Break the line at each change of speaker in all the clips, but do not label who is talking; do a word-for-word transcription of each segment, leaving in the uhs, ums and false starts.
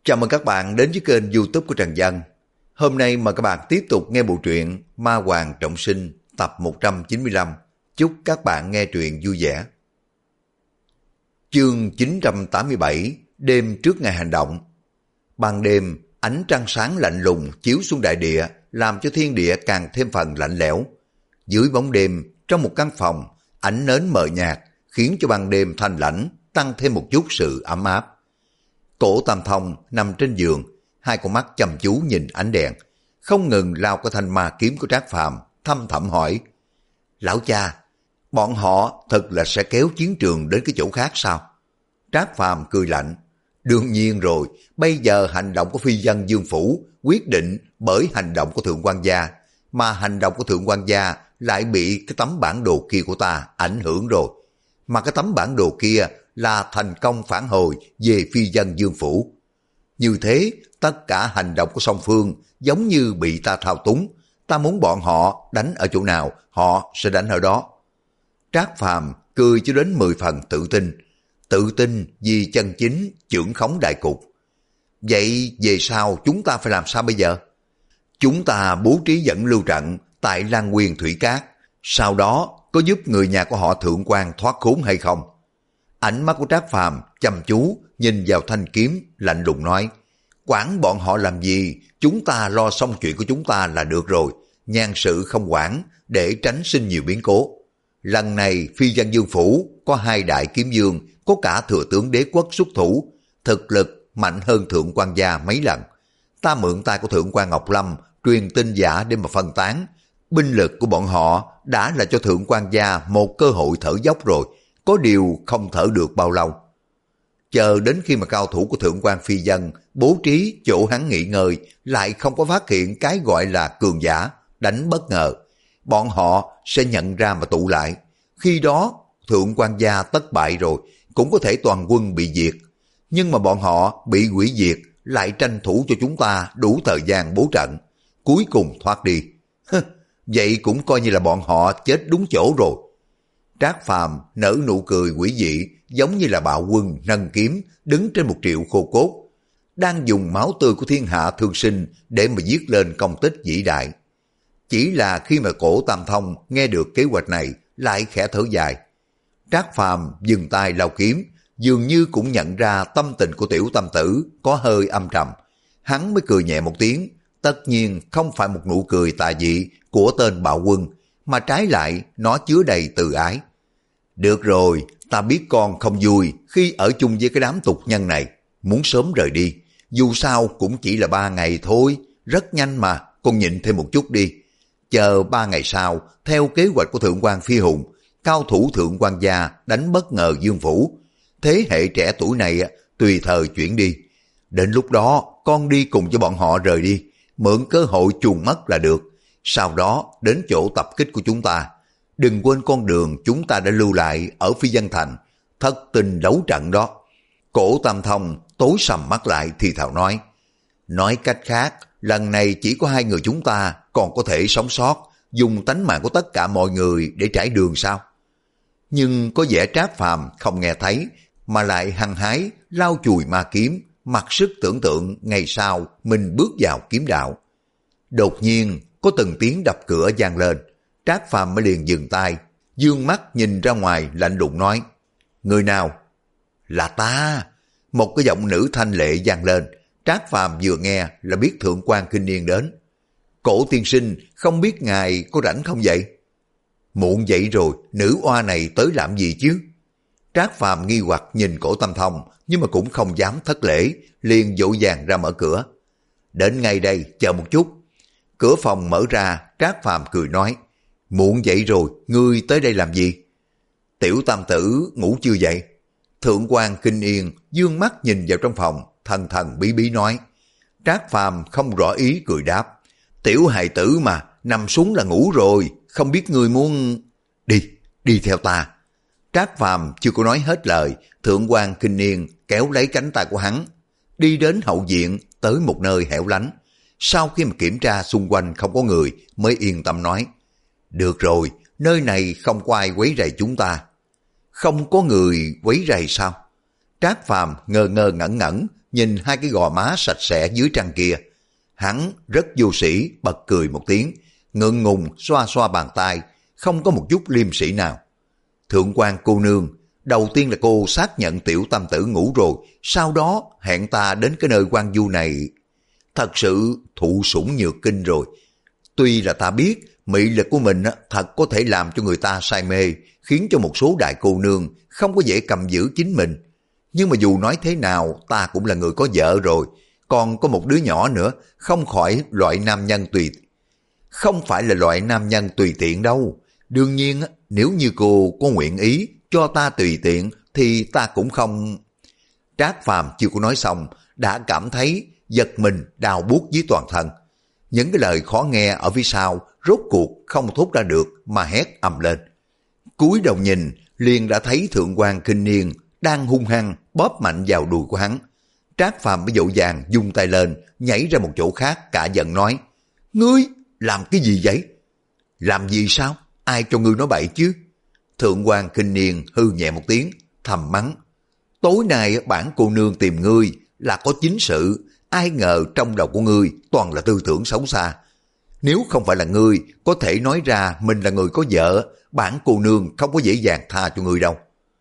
Chào mừng các bạn đến với kênh YouTube của Trần Văn. Hôm nay mời các bạn tiếp tục nghe bộ truyện Ma Hoàng Trọng Sinh tập một trăm chín mươi lăm. Chúc các bạn nghe truyện vui vẻ. Chương chín trăm tám mươi bảy, đêm trước ngày hành động. Ban đêm, ánh trăng sáng lạnh lùng chiếu xuống đại địa, làm cho thiên địa càng thêm phần lạnh lẽo. Dưới bóng đêm, trong một căn phòng, ánh nến mờ nhạt khiến cho ban đêm thanh lãnh tăng thêm một chút sự ấm áp. Cổ Tam Thông nằm trên giường, hai con mắt chăm chú nhìn ánh đèn, không ngừng lao cái thanh ma kiếm của Trác Phàm, thâm thẳm hỏi: Lão cha, bọn họ thật là sẽ kéo chiến trường đến cái chỗ khác sao? Trác Phàm cười lạnh: Đương nhiên rồi, bây giờ hành động của phi dân Dương Phủ quyết định bởi hành động của Thượng quan gia, mà hành động của Thượng quan gia lại bị cái tấm bản đồ kia của ta ảnh hưởng rồi. Mà cái tấm bản đồ kia là thành công phản hồi về phi dân Dương Phủ. Như thế, tất cả hành động của song phương giống như bị ta thao túng. Ta muốn bọn họ đánh ở chỗ nào, họ sẽ đánh ở đó. Trác Phàm cười cho đến mười phần tự tin. Tự tin vì chân chính trưởng khống đại cục. Vậy về sau chúng ta phải làm sao bây giờ? Chúng ta bố trí dẫn lưu trận tại Lan Nguyên Thủy Cát. Sau đó có giúp người nhà của họ Thượng quan thoát khốn hay không? Ánh mắt của Trác Phàm chăm chú nhìn vào thanh kiếm, lạnh lùng nói: Quản bọn họ làm gì, chúng ta lo xong chuyện của chúng ta là được rồi, nhan sự không quản, để tránh sinh nhiều biến cố. Lần này phi dân Dương Phủ có hai đại kiếm dương, có cả thừa tướng đế quốc xuất thủ, thực lực mạnh hơn Thượng quan gia mấy lần. Ta mượn tay của Thượng quan Ngọc Lâm truyền tin giả để mà phân tán. Binh lực của bọn họ đã là cho Thượng quan gia một cơ hội thở dốc rồi, có điều không thở được bao lâu. Chờ đến khi mà cao thủ của Thượng quan phi dân bố trí chỗ hắn nghỉ ngơi, lại không có phát hiện cái gọi là cường giả đánh bất ngờ, bọn họ sẽ nhận ra mà tụ lại. Khi đó Thượng quan gia tất bại rồi, cũng có thể toàn quân bị diệt. Nhưng mà bọn họ bị hủy diệt lại tranh thủ cho chúng ta đủ thời gian bố trận, cuối cùng thoát đi. Vậy cũng coi như là bọn họ chết đúng chỗ rồi. Trác Phàm nở nụ cười quỷ dị, giống như là bạo quân nâng kiếm đứng trên một triệu khô cốt, đang dùng máu tươi của thiên hạ thương sinh để mà viết lên công tích vĩ đại. Chỉ là khi mà Cổ Tam Thông nghe được kế hoạch này, lại khẽ thở dài. Trác Phàm dừng tay lau kiếm, dường như cũng nhận ra tâm tình của Tiểu Tam Tử có hơi âm trầm. Hắn mới cười nhẹ một tiếng, tất nhiên không phải một nụ cười tà dị của tên bạo quân, mà trái lại nó chứa đầy từ ái. Được rồi, ta biết con không vui khi ở chung với cái đám tục nhân này, muốn sớm rời đi. Dù sao cũng chỉ là ba ngày thôi, rất nhanh mà, con nhịn thêm một chút đi. Chờ ba ngày sau, theo kế hoạch của Thượng quan Phi Hùng, cao thủ Thượng quan gia đánh bất ngờ Dương Phủ. Thế hệ trẻ tuổi này tùy thời chuyển đi. Đến lúc đó, con đi cùng cho bọn họ rời đi, mượn cơ hội chuồn mất là được. Sau đó đến chỗ tập kích của chúng ta. Đừng quên con đường chúng ta đã lưu lại ở Phi Dân Thành, thất tinh đấu trận đó. Cổ Tam Thông tối sầm mắt lại thì thào nói: Nói cách khác, lần này chỉ có hai người chúng ta còn có thể sống sót, dùng tánh mạng của tất cả mọi người để trải đường sao? Nhưng có vẻ Trác Phàm không nghe thấy, mà lại hăng hái lao chùi ma kiếm, mặc sức tưởng tượng ngày sau mình bước vào kiếm đạo. Đột nhiên có từng tiếng đập cửa vang lên, Trác Phàm mới liền dừng tay, dương mắt nhìn ra ngoài lạnh lùng nói: Người nào? Là ta. Một cái giọng nữ thanh lệ vang lên. Trác Phàm vừa nghe là biết Thượng quan Kinh Niên đến. Cổ tiên sinh, không biết ngài có rảnh không vậy? Muộn vậy rồi, nữ oa này tới làm gì chứ? Trác Phàm nghi hoặc nhìn Cổ Tam Thông, nhưng mà cũng không dám thất lễ, liền vội vàng ra mở cửa. Đến ngay đây, chờ một chút. Cửa phòng mở ra, Trác Phàm cười nói: Muộn vậy rồi, ngươi tới đây làm gì? Tiểu Tam Tử ngủ chưa dậy? Thượng quan Kinh Yên dương mắt nhìn vào trong phòng, thần thần bí bí nói. Trác Phàm không rõ ý cười đáp: Tiểu hài tử mà, nằm xuống là ngủ rồi, không biết ngươi muốn... Đi, đi theo ta. Trác Phàm chưa có nói hết lời, Thượng quan Kinh Yên kéo lấy cánh tay của hắn, đi đến hậu viện, tới một nơi hẻo lánh. Sau khi mà kiểm tra xung quanh không có người, mới yên tâm nói: Được rồi, nơi này không có ai quấy rầy chúng ta. Không có người quấy rầy sao? Trác Phàm ngơ ngơ ngẩn ngẩn, nhìn hai cái gò má sạch sẽ dưới trăng kia. Hắn rất vô sĩ, bật cười một tiếng, ngượng ngùng xoa xoa bàn tay, không có một chút liêm sĩ nào. Thượng quan cô nương, đầu tiên là cô xác nhận tiểu tam tử ngủ rồi, sau đó hẹn ta đến cái nơi quan du này. Thật sự thụ sủng nhược kinh rồi. Tuy là ta biết mị lực của mình thật có thể làm cho người ta say mê, khiến cho một số đại cô nương không có dễ cầm giữ chính mình. Nhưng mà dù nói thế nào, ta cũng là người có vợ rồi, còn có một đứa nhỏ nữa, không khỏi loại nam nhân tùy. Không phải là loại nam nhân tùy tiện đâu. Đương nhiên, nếu như cô có nguyện ý cho ta tùy tiện, thì ta cũng không... Trác Phàm chưa có nói xong, đã cảm thấy giật mình đau buốt dưới toàn thân. Những cái lời khó nghe ở phía sau, rốt cuộc không thốt ra được mà hét ầm lên. Cúi đầu nhìn, liền đã thấy Thượng quan Kinh Niên đang hung hăng bóp mạnh vào đùi của hắn. Trác Phàm mới vội vàng dung tay lên, nhảy ra một chỗ khác, cả giận nói: Ngươi làm cái gì vậy? Làm gì sao? Ai cho ngươi nói bậy chứ? Thượng quan Kinh Niên hư nhẹ một tiếng, thầm mắng: Tối nay bản cô nương tìm ngươi là có chính sự, ai ngờ trong đầu của ngươi toàn là tư tưởng xấu xa. Nếu không phải là ngươi có thể nói ra mình là người có vợ, bản cô nương không có dễ dàng tha cho ngươi đâu.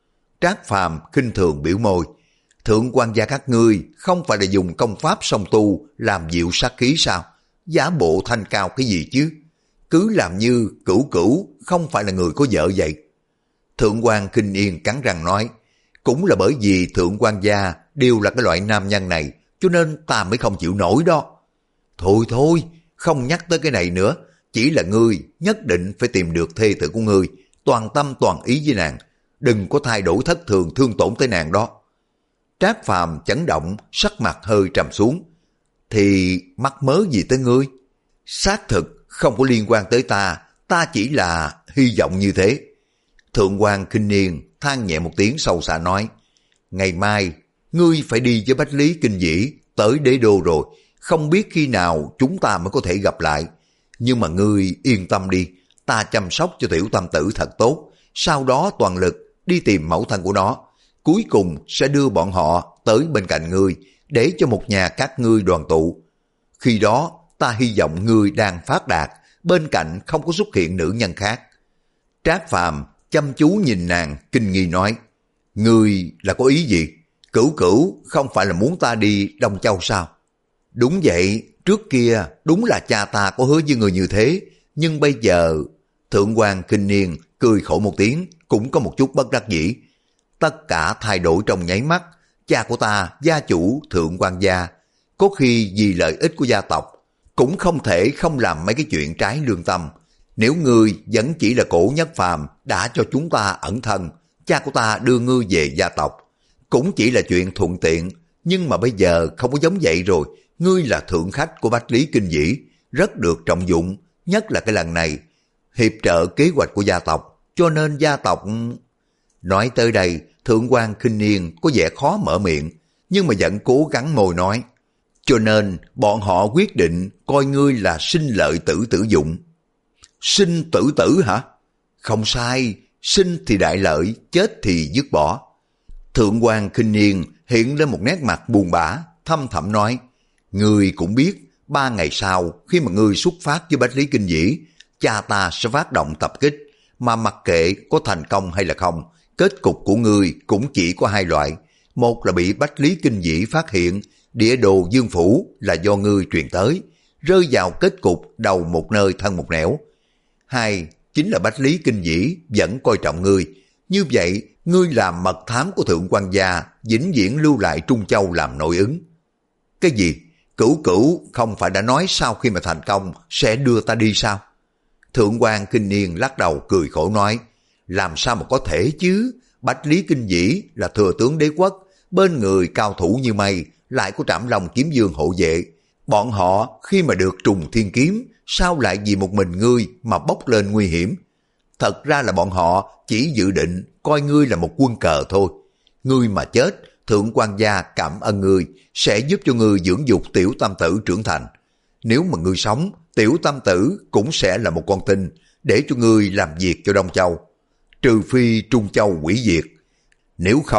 Trác Phàm khinh thường biểu môi: Thượng quan gia các ngươi không phải là dùng công pháp song tu làm dịu sát khí sao? Giả bộ thanh cao cái gì chứ? Cứ làm như cửu cửu không phải là người có vợ vậy. Thượng quan Kinh Yên cắn răng nói: Cũng là bởi vì thượng quan gia đều là cái loại nam nhân này, cho nên ta mới không chịu nổi đó. Thôi thôi, không nhắc tới cái này nữa, chỉ là ngươi nhất định phải tìm được thê tử của ngươi, toàn tâm toàn ý với nàng, đừng có thay đổi thất thường thương tổn tới nàng đó. Trác Phàm chấn động, sắc mặt hơi trầm xuống. Thì mắc mớ gì tới ngươi? Xác thực không có liên quan tới ta, ta chỉ là hy vọng như thế. Thượng quan Kinh Niên than nhẹ một tiếng sâu xa nói: Ngày mai ngươi phải đi với Bách Lý Kinh Dĩ tới đế đô rồi, không biết khi nào chúng ta mới có thể gặp lại. Nhưng mà ngươi yên tâm đi, ta chăm sóc cho tiểu tam tử thật tốt, sau đó toàn lực đi tìm mẫu thân của nó, cuối cùng sẽ đưa bọn họ tới bên cạnh ngươi, để cho một nhà các ngươi đoàn tụ. Khi đó ta hy vọng ngươi đang phát đạt, bên cạnh không có xuất hiện nữ nhân khác. Trác Phàm chăm chú nhìn nàng, kinh nghi nói: Ngươi là có ý gì? Cửu cửu không phải là muốn ta đi Đông Châu sao? Đúng vậy, trước kia đúng là cha ta có hứa với người như thế, nhưng bây giờ... Thượng quan Kinh Niên cười khổ một tiếng, cũng có một chút bất đắc dĩ. Tất cả thay đổi trong nháy mắt. Cha của ta, gia chủ Thượng quan gia, có khi vì lợi ích của gia tộc, cũng không thể không làm mấy cái chuyện trái lương tâm. Nếu ngươi vẫn chỉ là Cổ Nhất Phàm đã cho chúng ta ẩn thân, cha của ta đưa ngươi về gia tộc, cũng chỉ là chuyện thuận tiện. Nhưng mà bây giờ không có giống vậy rồi, ngươi là thượng khách của Bách Lý Kinh Dĩ, rất được trọng dụng, nhất là cái lần này hiệp trợ kế hoạch của gia tộc, cho nên gia tộc... Nói tới đây, Thượng quan Kinh Niên có vẻ khó mở miệng, nhưng mà vẫn cố gắng môi nói: Cho nên bọn họ quyết định coi ngươi là sinh lợi tử tử dụng. Sinh tử tử hả? Không sai, sinh thì đại lợi, chết thì dứt bỏ. Thượng quan Kinh Niên hiện lên một nét mặt buồn bã, thâm thẳm nói: Ngươi cũng biết, ba ngày sau khi mà ngươi xuất phát với Bách Lý Kinh Dĩ, cha ta sẽ phát động tập kích, mà mặc kệ có thành công hay là không, kết cục của ngươi cũng chỉ có hai loại. Một là bị Bách Lý Kinh Dĩ phát hiện, địa đồ Dương Phủ là do ngươi truyền tới, rơi vào kết cục đầu một nơi thân một nẻo. Hai, chính là Bách Lý Kinh Dĩ vẫn coi trọng ngươi. Như vậy, ngươi làm mật thám của Thượng quan gia, vĩnh viễn lưu lại Trung Châu làm nội ứng. Cái gì? Cửu cửu không phải đã nói sau khi mà thành công sẽ đưa ta đi sao? Thượng quan Kinh Niên lắc đầu cười khổ nói: Làm sao mà có thể chứ? Bách Lý Kinh Dĩ là thừa tướng đế quốc, bên người cao thủ như mây, lại có Trảm Long kiếm dương hộ vệ. Bọn họ khi mà được trùng thiên kiếm, sao lại vì một mình ngươi mà bốc lên nguy hiểm? Thật ra là bọn họ chỉ dự định coi ngươi là một quân cờ thôi. Ngươi mà chết, Thượng quan gia cảm ơn ngươi, sẽ giúp cho ngươi dưỡng dục tiểu tam tử trưởng thành. Nếu mà ngươi sống, tiểu tam tử cũng sẽ là một con tin, để cho ngươi làm việc cho Đông Châu. Trừ phi Trung Châu hủy diệt. Nếu không,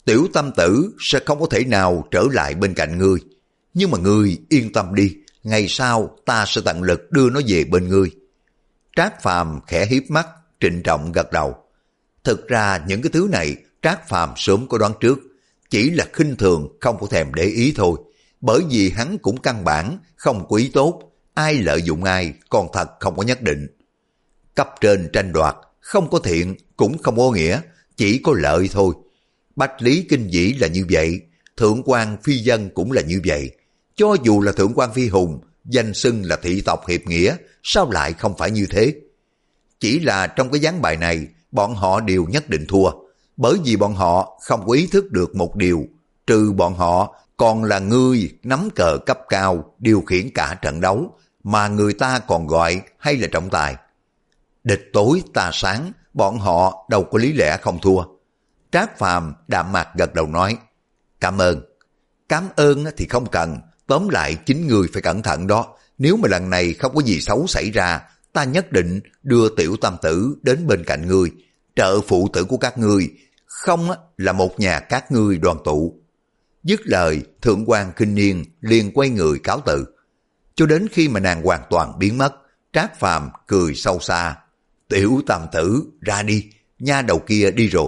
tiểu tam tử sẽ không có thể nào trở lại bên cạnh ngươi. Nhưng mà ngươi yên tâm đi, ngày sau ta sẽ tận lực đưa nó về bên ngươi. Trác Phàm khẽ hiếp mắt, trịnh trọng gật đầu. Thực ra những cái thứ này Trác Phàm sớm có đoán trước, chỉ là khinh thường không có thèm để ý thôi. Bởi vì hắn cũng căn bản không có ý tốt, ai lợi dụng ai còn thật không có nhất định. Cấp trên tranh đoạt, không có thiện cũng không có nghĩa, chỉ có lợi thôi. Bách Lý Kinh Vĩ là như vậy, Thượng quan Phi Dân cũng là như vậy. Cho dù là Thượng quan Phi Hùng, danh xưng là thị tộc hiệp nghĩa, sao lại không phải như thế? Chỉ là trong cái ván bài này, bọn họ đều nhất định thua, bởi vì bọn họ không có ý thức được một điều, trừ bọn họ còn là ngươi nắm cờ cấp cao điều khiển cả trận đấu, mà người ta còn gọi hay là trọng tài. Địch tối ta sáng, bọn họ đâu có lý lẽ không thua. Trác Phàm đạm mạc gật đầu nói, cảm ơn. Cảm ơn thì không cần, tóm lại chính ngươi phải cẩn thận đó. Nếu mà lần này không có gì xấu xảy ra, ta nhất định đưa tiểu tam tử đến bên cạnh ngươi, trợ phụ tử của các ngươi, không là một nhà các ngươi đoàn tụ. Dứt lời, Thượng quan Kinh Niên liền quay người cáo từ. Cho đến khi mà nàng hoàn toàn biến mất, Trác Phàm cười sâu xa. Tiểu tam tử, ra đi, nha đầu kia đi rồi.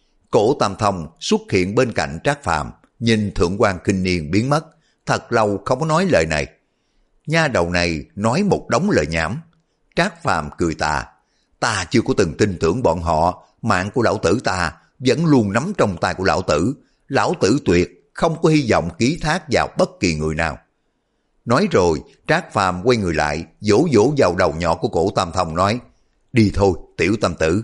Cổ Tam Thông xuất hiện bên cạnh Trác Phàm, nhìn Thượng quan Kinh Niên biến mất, thật lâu không có nói lời này. Nha đầu này nói một đống lời nhảm. Trác Phàm cười tà, ta chưa có từng tin tưởng bọn họ, mạng của lão tử ta vẫn luôn nắm trong tay của lão tử, lão tử tuyệt không có hy vọng ký thác vào bất kỳ người nào. Nói rồi, Trác Phàm quay người lại, vỗ vỗ vào đầu nhỏ của cổ Tam Thông nói, đi thôi tiểu tam tử.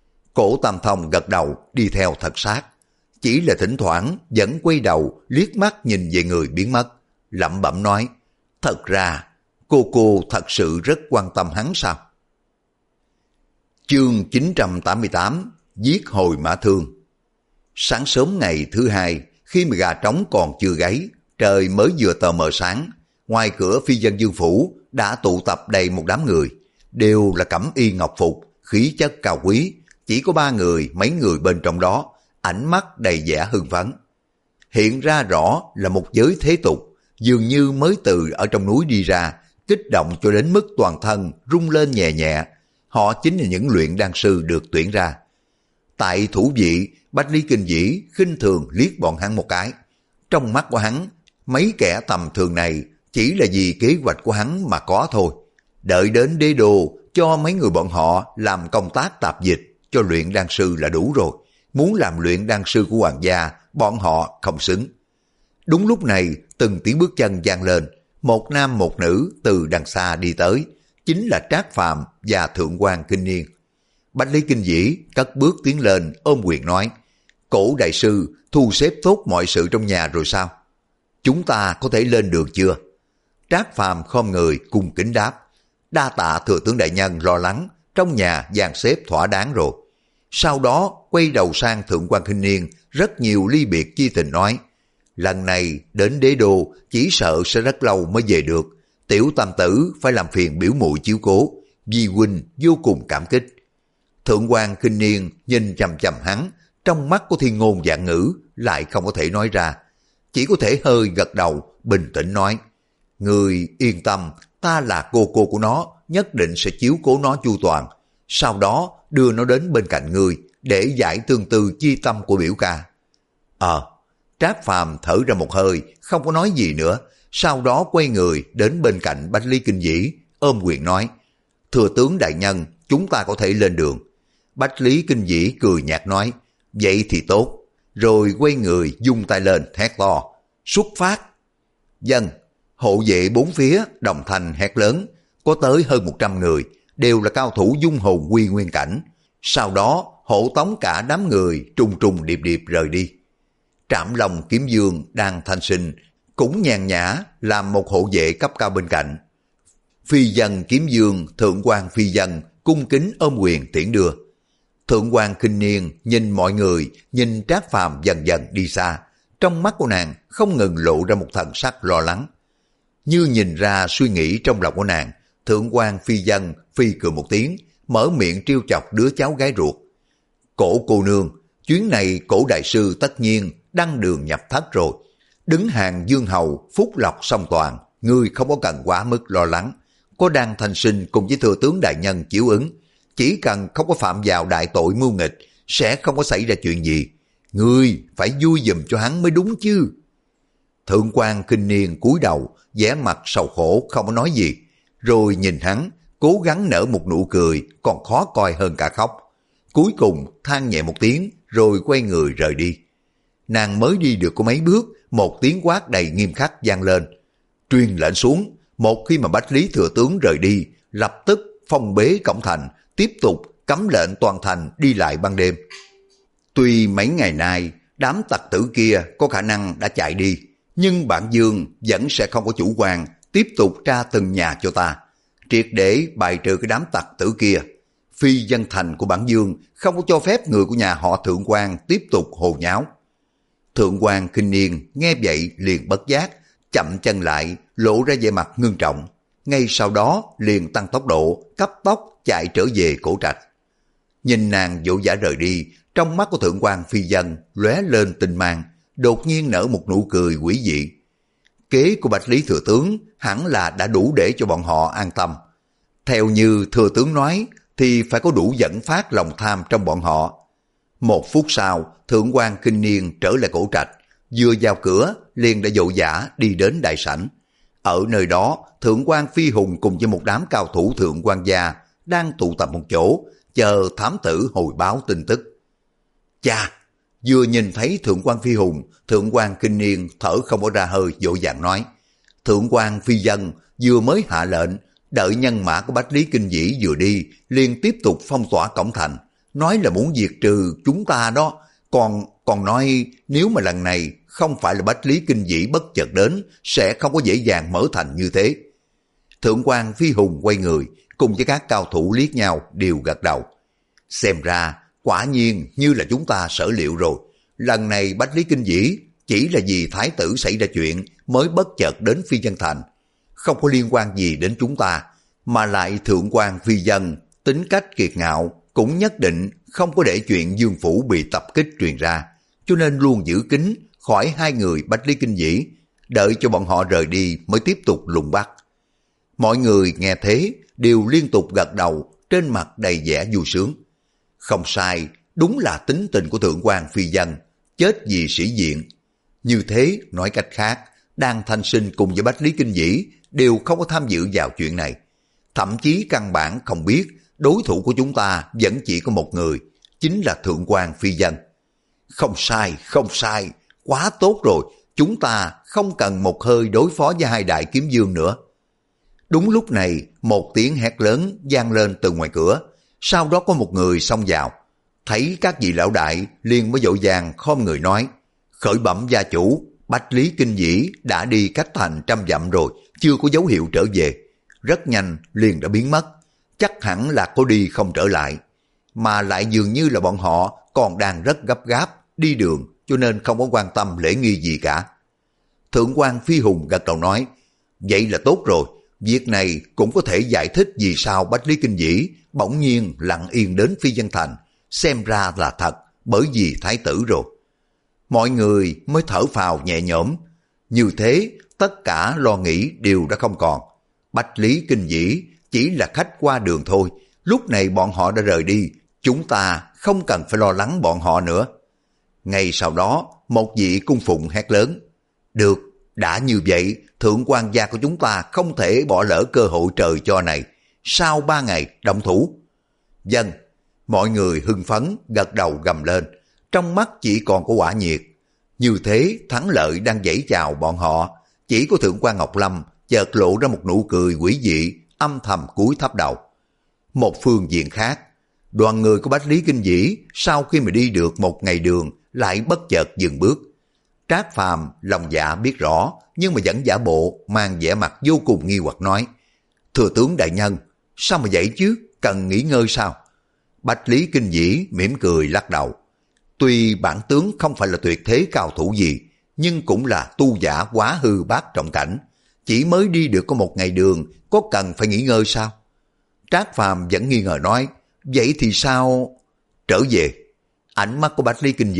Cổ Tam Thông gật đầu đi theo thật sát, chỉ là thỉnh thoảng vẫn quay đầu liếc mắt nhìn về người biến mất, lẩm bẩm nói, thật ra cô cô thật sự rất quan tâm hắn sao? Chương chín trăm tám mươi tám, giết hồi mã thương. Sáng sớm ngày thứ hai, khi mà gà trống còn chưa gáy, trời mới vừa tờ mờ sáng, ngoài cửa Phi Dân Dương Phủ đã tụ tập đầy một đám người, đều là cẩm y ngọc phục, khí chất cao quý, chỉ có ba người, mấy người bên trong đó, ánh mắt đầy vẻ hưng phấn. Hiện ra rõ là một giới thế tục, dường như mới từ ở trong núi đi ra, kích động cho đến mức toàn thân rung lên nhẹ nhẹ. Họ chính là những luyện đan sư được tuyển ra. Tại thủ vị, Bách Lý Kinh Vĩ khinh thường liếc bọn hắn một cái. Trong mắt của hắn, mấy kẻ tầm thường này chỉ là vì kế hoạch của hắn mà có thôi. Đợi đến đế đô cho mấy người bọn họ làm công tác tạp dịch cho luyện đan sư là đủ rồi. Muốn làm luyện đan sư của hoàng gia, bọn họ không xứng. Đúng lúc này, từng tiếng bước chân vang lên, một nam một nữ từ đằng xa đi tới, chính là Trác Phàm và Thượng quan Kinh Niên. Bách Lý Kinh Vĩ cất bước tiến lên ôm quyền nói, cổ đại sư thu xếp tốt mọi sự trong nhà rồi sao? Chúng ta có thể lên đường chưa? Trác Phàm khom người cung kính đáp, đa tạ thừa tướng đại nhân lo lắng, trong nhà dàn xếp thỏa đáng rồi. Sau đó quay đầu sang Thượng quan Kinh Niên rất nhiều ly biệt chi tình nói, lần này đến đế đô chỉ sợ sẽ rất lâu mới về được, tiểu tam tử phải làm phiền biểu muội chiếu cố, Vi huynh vô cùng cảm kích. Thượng quan Kinh Niên nhìn chằm chằm hắn, trong mắt có thiên ngôn vạn ngữ lại không có thể nói ra, chỉ có thể hơi gật đầu bình tĩnh nói, người yên tâm, ta là cô cô của nó, nhất định sẽ chiếu cố nó chu toàn, sau đó đưa nó đến bên cạnh người để giải tương tư chi tâm của biểu ca. Ờ, Trác Phàm thở ra một hơi, không có nói gì nữa, sau đó quay người đến bên cạnh Bách Lý Kinh Vĩ, ôm quyền nói, thừa tướng đại nhân, chúng ta có thể lên đường. Bách Lý Kinh Vĩ cười nhạt nói, vậy thì tốt, rồi quay người dung tay lên hét to, xuất phát. Dân, hộ vệ bốn phía đồng thanh hét lớn, có tới hơn một trăm người, đều là cao thủ dung hồn quy nguyên cảnh. Sau đó hộ tống cả đám người trùng trùng điệp điệp rời đi. Trảm Long Kiếm Dương đang thanh sinh, cũng nhàn nhã làm một hộ vệ cấp cao bên cạnh. Phi Dân Kiếm Dương, Thượng quan Phi Dân cung kính ôm quyền tiễn đưa. Thượng quan Kinh Niên nhìn mọi người, nhìn Trác Phàm dần dần đi xa, trong mắt của nàng không ngừng lộ ra một thần sắc lo lắng. Như nhìn ra suy nghĩ trong lòng của nàng, Thượng quan Phi Dân phi cười một tiếng, mở miệng trêu chọc đứa cháu gái ruột. Cổ cô nương, chuyến này cổ đại sư tất nhiên đăng đường nhập thất rồi. Đứng hàng dương hầu, phúc lộc song toàn, ngươi không có cần quá mức lo lắng. Có Đan Thanh Sinh cùng với thừa tướng đại nhân chiếu ứng, chỉ cần không có phạm vào đại tội mưu nghịch, sẽ không có xảy ra chuyện gì. Ngươi phải vui giùm cho hắn mới đúng chứ. Thượng quan Kinh Niên cúi đầu, vẻ mặt sầu khổ không có nói gì, rồi nhìn hắn, cố gắng nở một nụ cười còn khó coi hơn cả khóc. Cuối cùng than nhẹ một tiếng rồi quay người rời đi. Nàng mới đi được có mấy bước, một tiếng quát đầy nghiêm khắc vang lên. Truyền lệnh xuống, một khi mà Bách Lý thừa tướng rời đi, lập tức phong bế cổng thành, tiếp tục cấm lệnh toàn thành đi lại ban đêm. Tuy mấy ngày nay đám tặc tử kia có khả năng đã chạy đi, nhưng bản Dương vẫn sẽ không có chủ quan, tiếp tục tra từng nhà cho ta, triệt để bài trừ cái đám tặc tử kia. Phi dân thành của bản Dương không có cho phép người của nhà họ Thượng quan tiếp tục hồ nháo. Thượng quan Kinh Niên nghe vậy liền bất giác, chậm chân lại, lộ ra vẻ mặt ngưng trọng. Ngay sau đó liền tăng tốc độ, cấp tốc chạy trở về cổ trạch. Nhìn nàng vội vã rời đi, trong mắt của Thượng quan Phi Dân lóe lên tinh mang, đột nhiên nở một nụ cười quỷ dị. Kế của Bạch Lý thừa tướng hẳn là đã đủ để cho bọn họ an tâm. Theo như thừa tướng nói thì phải có đủ dẫn phát lòng tham trong bọn họ. Một phút sau, Thượng quan Kinh Niên trở lại cổ trạch, vừa vào cửa liền đã vội vã đi đến đại sảnh. Ở nơi đó, Thượng quan Phi Hùng cùng với một đám cao thủ Thượng quan gia đang tụ tập một chỗ, chờ thám tử hồi báo tin tức. Chà, vừa nhìn thấy Thượng quan Phi Hùng, Thượng quan Kinh Niên thở không có ra hơi, vội vàng nói: Thượng quan Phi Dân vừa mới hạ lệnh, đợi nhân mã của Bách Lý Kinh Vĩ vừa đi, liền tiếp tục phong tỏa cổng thành, nói là muốn diệt trừ chúng ta đó, còn còn nói nếu mà lần này không phải là Bách Lý Kinh Vĩ bất chợt đến, sẽ không có dễ dàng mở thành như thế. Thượng quan Phi Hùng quay người, cùng với các cao thủ liếc nhau đều gật đầu. Xem ra, quả nhiên như là chúng ta sở liệu rồi. Lần này Bách Lý Kinh Vĩ chỉ là vì thái tử xảy ra chuyện mới bất chợt đến Phi Dân Thành. Không có liên quan gì đến chúng ta, mà lại Thượng quan Phi Dân tính cách kiệt ngạo, cũng nhất định không có để chuyện Dương Phủ bị tập kích truyền ra, cho nên luôn giữ kín khỏi hai người Bách Lý Kinh Vĩ, đợi cho bọn họ rời đi mới tiếp tục lùng bắt. Mọi người nghe thế đều liên tục gật đầu, trên mặt đầy vẻ vui sướng. Không sai, đúng là tính tình của Thượng quan Phi Dân, chết vì sĩ diện. Như thế, nói cách khác, Đan Thanh Sinh cùng với Bách Lý Kinh Vĩ đều không có tham dự vào chuyện này. Thậm chí căn bản không biết đối thủ của chúng ta vẫn chỉ có một người, chính là Thượng quan Phi Dân. Không sai, không sai, quá tốt rồi, chúng ta không cần một hơi đối phó với hai đại kiếm dương nữa. Đúng lúc này, một tiếng hét lớn vang lên từ ngoài cửa, sau đó có một người xông vào. Thấy các vị lão đại liền mới vội vàng khom người nói: Khởi bẩm gia chủ, Bách Lý Kinh Vĩ đã đi cách thành trăm dặm rồi, chưa có dấu hiệu trở về. Rất nhanh liền đã biến mất, chắc hẳn là có đi không trở lại. Mà lại dường như là bọn họ còn đang rất gấp gáp đi đường, cho nên không có quan tâm lễ nghi gì cả. Thượng quan Phi Hùng gật đầu nói: Vậy là tốt rồi, việc này cũng có thể giải thích vì sao Bách Lý Kinh Vĩ bỗng nhiên lặng yên đến Phi Dân Thành, xem ra là thật, bởi vì thái tử rồi. Mọi người mới thở phào nhẹ nhõm, như thế tất cả lo nghĩ đều đã không còn. Bách Lý Kinh Vĩ chỉ là khách qua đường thôi, lúc này bọn họ đã rời đi, chúng ta không cần phải lo lắng bọn họ nữa. Ngay sau đó, một vị cung phụng hét lớn: Được, đã như vậy, thượng quan gia của chúng ta không thể bỏ lỡ cơ hội trời cho này. Sau ba ngày động thủ. Dân, mọi người hưng phấn gật đầu gầm lên, trong mắt chỉ còn có quả nhiệt. Như thế thắng lợi đang dãy chào bọn họ, chỉ có Thượng quan Ngọc Lâm chợt lộ ra một nụ cười quỷ dị, âm thầm cúi thấp đầu. Một phương diện khác, đoàn người của Bách Lý Kinh Vĩ sau khi mà đi được một ngày đường lại bất chợt dừng bước. Trác Phàm lòng dạ biết rõ, nhưng mà vẫn giả bộ mang vẻ mặt vô cùng nghi hoặc nói: Thừa tướng đại nhân, sao mà vậy chứ, cần nghỉ ngơi sao? Bách Lý Kinh Vĩ mỉm cười lắc đầu. Tuy bản tướng không phải là tuyệt thế cao thủ gì, nhưng cũng là tu giả quá hư bát trọng cảnh, chỉ mới đi được có một ngày đường, có cần phải nghỉ ngơi sao? Trác Phàm vẫn nghi ngờ nói: Vậy thì sao? Trở về. Ánh mắt của Bách Lý Kinh Vĩ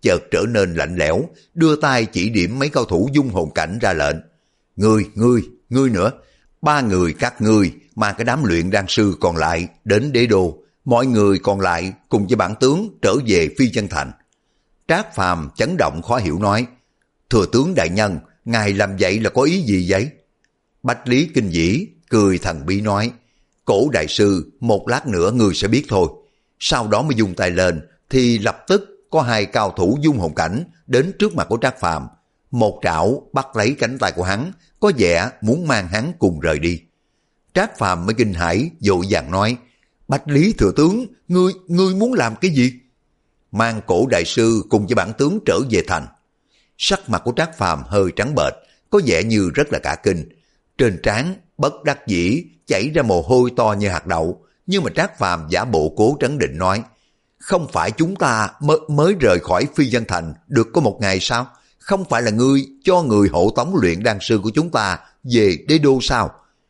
chợt trở nên lạnh lẽo, đưa tay chỉ điểm mấy cao thủ dung hồn cảnh ra lệnh. Ngươi, ngươi, ngươi nữa, ba người các ngươi mang cái đám luyện đan sư còn lại đến đế đô, mọi người còn lại cùng với bản tướng trở về Phi Vân Thành. Trác Phàm chấn động khó hiểu nói, thừa tướng đại nhân, ngài làm vậy là có ý gì vậy? Bách Lý Kinh Vĩ cười thần bí nói, Cổ đại sư, một lát nữa ngươi sẽ biết thôi. Sau đó mới dùng tay lên, thì lập tức có hai cao thủ dung hồn cảnh đến trước mặt của Trác Phàm, một trảo bắt lấy cánh tay của hắn, có vẻ muốn mang hắn cùng rời đi. Trác Phàm mới kinh hãi, vội vàng nói, Bách Lý thừa tướng, ngươi, ngươi muốn làm cái gì? Mang Cổ đại sư cùng với bản tướng trở về thành. Sắc mặt của Trác Phàm hơi trắng bệch, có vẻ như rất là cả kinh. Trên trán bất đắc dĩ chảy ra mồ hôi to như hạt đậu, nhưng mà Trác Phàm giả bộ cố trấn định nói, không phải chúng ta mới, mới rời khỏi Phi Vân Thành được có một ngày sao? Không phải là ngươi cho người hộ tống luyện đan sư của chúng ta về đế đô sao?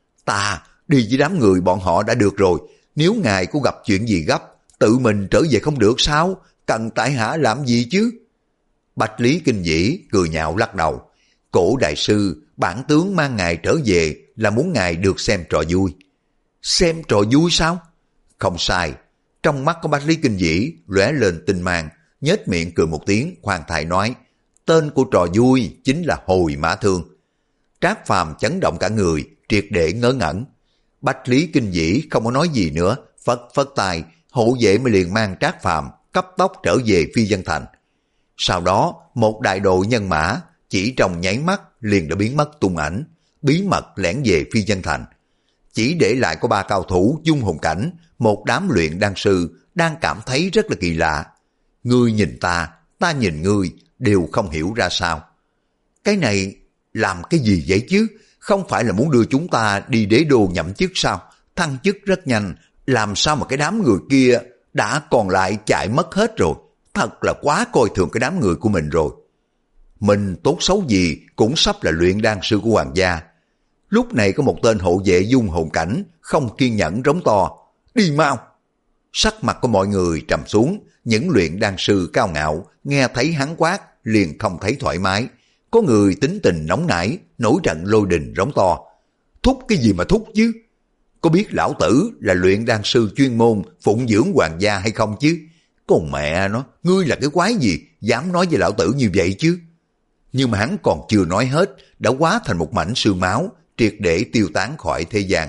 Ta đi với đám người bọn họ đã được rồi, nếu ngài có gặp chuyện gì gấp, tự mình trở về không được sao? Cần tại hạ làm gì chứ? Bách Lý Kinh Vĩ cười nhạo lắc đầu, Cổ đại sư, bản tướng mang ngài trở về là muốn ngài được xem trò vui. Xem trò vui sao? Không sai. Trong mắt của Bách Lý Kinh Vĩ lóe lên tinh mang, nhếch miệng cười một tiếng, khoan thai nói, tên của trò vui chính là hồi mã thương. Trác Phàm chấn động cả người, triệt để ngớ ngẩn. Bách Lý Kinh Vĩ không có nói gì nữa, phất phất tay, hộ vệ mới liền mang Trác Phàm cấp tốc trở về Phi Vân Thành. Sau đó, một đại đội nhân mã chỉ trong nháy mắt liền đã biến mất tung ảnh, bí mật lẻn về Phi Vân Thành. Chỉ để lại có ba cao thủ dung hồn cảnh, một đám luyện đan sư đang cảm thấy rất là kỳ lạ. Ngươi nhìn ta, ta nhìn ngươi, đều không hiểu ra sao. Cái này làm cái gì vậy chứ? Không phải là muốn đưa chúng ta đi đế đô nhậm chức sao? Thăng chức rất nhanh, làm sao mà cái đám người kia đã còn lại chạy mất hết rồi? Thật là quá coi thường cái đám người của mình rồi. Mình tốt xấu gì cũng sắp là luyện đan sư của hoàng gia. Lúc này có một tên hộ vệ dung hồn cảnh không kiên nhẫn rống to, đi mau. Sắc mặt của mọi người trầm xuống, những luyện đan sư cao ngạo nghe thấy hắn quát liền không thấy thoải mái. Có người tính tình nóng nảy, nổi trận lôi đình rống to, thúc cái gì mà thúc chứ? Có biết lão tử là luyện đan sư chuyên môn phụng dưỡng hoàng gia hay không chứ? Còn mẹ nó, ngươi là cái quái gì dám nói với lão tử như vậy chứ? Nhưng mà hắn còn chưa nói hết, đã hóa thành một mảnh xương máu, triệt để tiêu tán khỏi thế gian.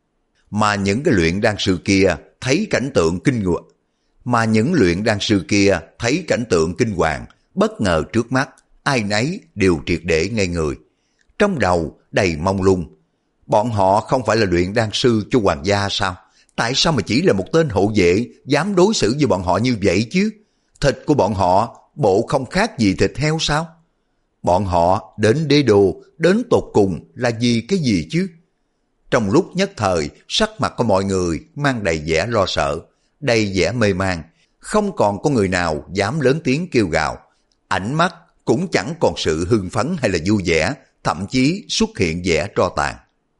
Mà những cái luyện đan sư kia thấy cảnh tượng kinh ngạc, mà những luyện đan sư kia thấy cảnh tượng kinh hoàng, bất ngờ trước mắt, ai nấy đều triệt để ngây người. Trong đầu đầy mông lung. Bọn họ không phải là luyện đan sư cho hoàng gia sao? Tại sao mà chỉ là một tên hộ vệ dám đối xử với bọn họ như vậy chứ? Thịt của bọn họ bộ không khác gì thịt heo sao? Bọn họ đến đế đô, đến tột cùng là vì cái gì chứ? Trong lúc nhất thời, sắc mặt của mọi người mang đầy vẻ lo sợ, đầy vẻ mê man, không còn có người nào dám lớn tiếng kêu gào. Ánh mắt cũng chẳng còn sự hưng phấn hay là vui vẻ, thậm chí xuất hiện vẻ tro tàn.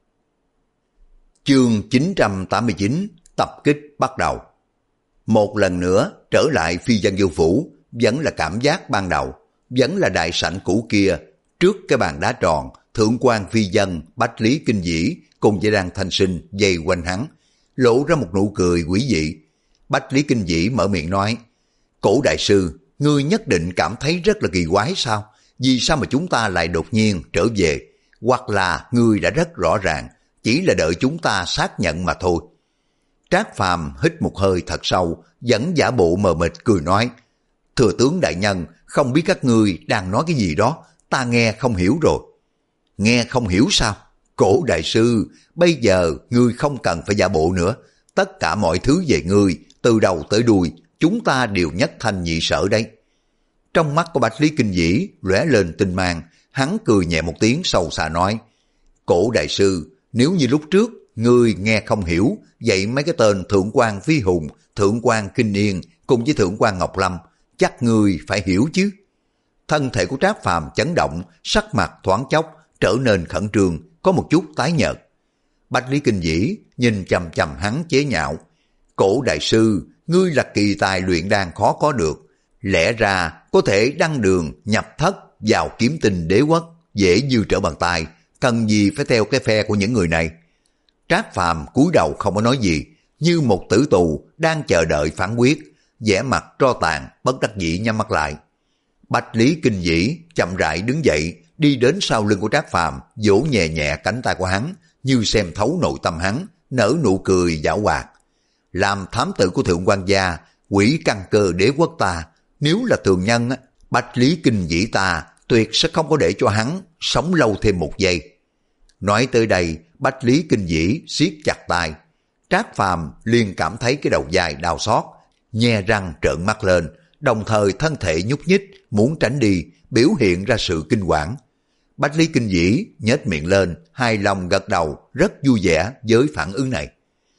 Chương chín trăm tám mươi chín, tập kích bắt đầu. Một lần nữa trở lại Phi Vân Vương Phủ, vẫn là cảm giác ban đầu, vẫn là đại sảnh cũ kia, trước cái bàn đá tròn, Thượng quan Phi Vân, Bách Lý Kinh Vĩ cùng với Đan Thanh Sinh vây quanh hắn, lộ ra một nụ cười quỷ dị. Bách Lý Kinh Vĩ mở miệng nói, Cổ đại sư, ngươi nhất định cảm thấy rất là kỳ quái sao? Vì sao mà chúng ta lại đột nhiên trở về? Hoặc là ngươi đã rất rõ ràng, chỉ là đợi chúng ta xác nhận mà thôi. Trác Phàm hít một hơi thật sâu, vẫn giả bộ mờ mịt cười nói, thừa tướng đại nhân, không biết các ngươi đang nói cái gì đó, ta nghe không hiểu rồi. Nghe không hiểu sao? Cổ đại sư, bây giờ ngươi không cần phải giả bộ nữa, tất cả mọi thứ về ngươi, từ đầu tới đuôi, chúng ta đều nhất thanh nhị sở đấy. Trong mắt của Bách Lý Kinh Vĩ lóe lên tinh mang, hắn cười nhẹ một tiếng sâu xa nói, Cổ đại sư, nếu như lúc trước ngươi nghe không hiểu, vậy mấy cái tên Thượng quan Phi Hùng, Thượng quan Kinh Yên cùng với Thượng quan Ngọc Lâm, chắc ngươi phải hiểu chứ. Thân thể của Trác Phàm chấn động, sắc mặt thoáng chốc trở nên khẩn trương, có một chút tái nhợt. Bách Lý Kinh Vĩ nhìn chằm chằm hắn chế nhạo, Cổ đại sư, ngươi là kỳ tài luyện đan khó có được, Lẽ ra có thể đăng đường nhập thất vào kiếm tinh đế quốc dễ như trở bàn tay, cần gì phải theo cái phe của những người này. Trác Phàm cúi đầu không có nói gì, như một tử tù đang chờ đợi phán quyết, vẻ mặt tro tàn, bất đắc dĩ nhắm mắt lại. Bách Lý Kinh Vĩ chậm rãi đứng dậy, đi đến sau lưng của Trác Phàm, vỗ nhẹ nhẹ cánh tay của hắn, như xem thấu nội tâm hắn, nở nụ cười giảo hoạt. Làm thám tử của Thượng quan gia, quỷ căn cơ đế quốc ta, nếu là thường nhân, Bách Lý Kinh Vĩ ta tuyệt sẽ không có để cho hắn sống lâu thêm một giây. Nói tới đây, Bách Lý Kinh Vĩ siết chặt tay. Trác Phàm liền cảm thấy cái đầu dài đau xót, nhe răng trợn mắt lên, đồng thời thân thể nhúc nhích, muốn tránh đi, biểu hiện ra sự kinh quản. Bách Lý Kinh Vĩ nhếch miệng lên, hài lòng gật đầu, rất vui vẻ với phản ứng này.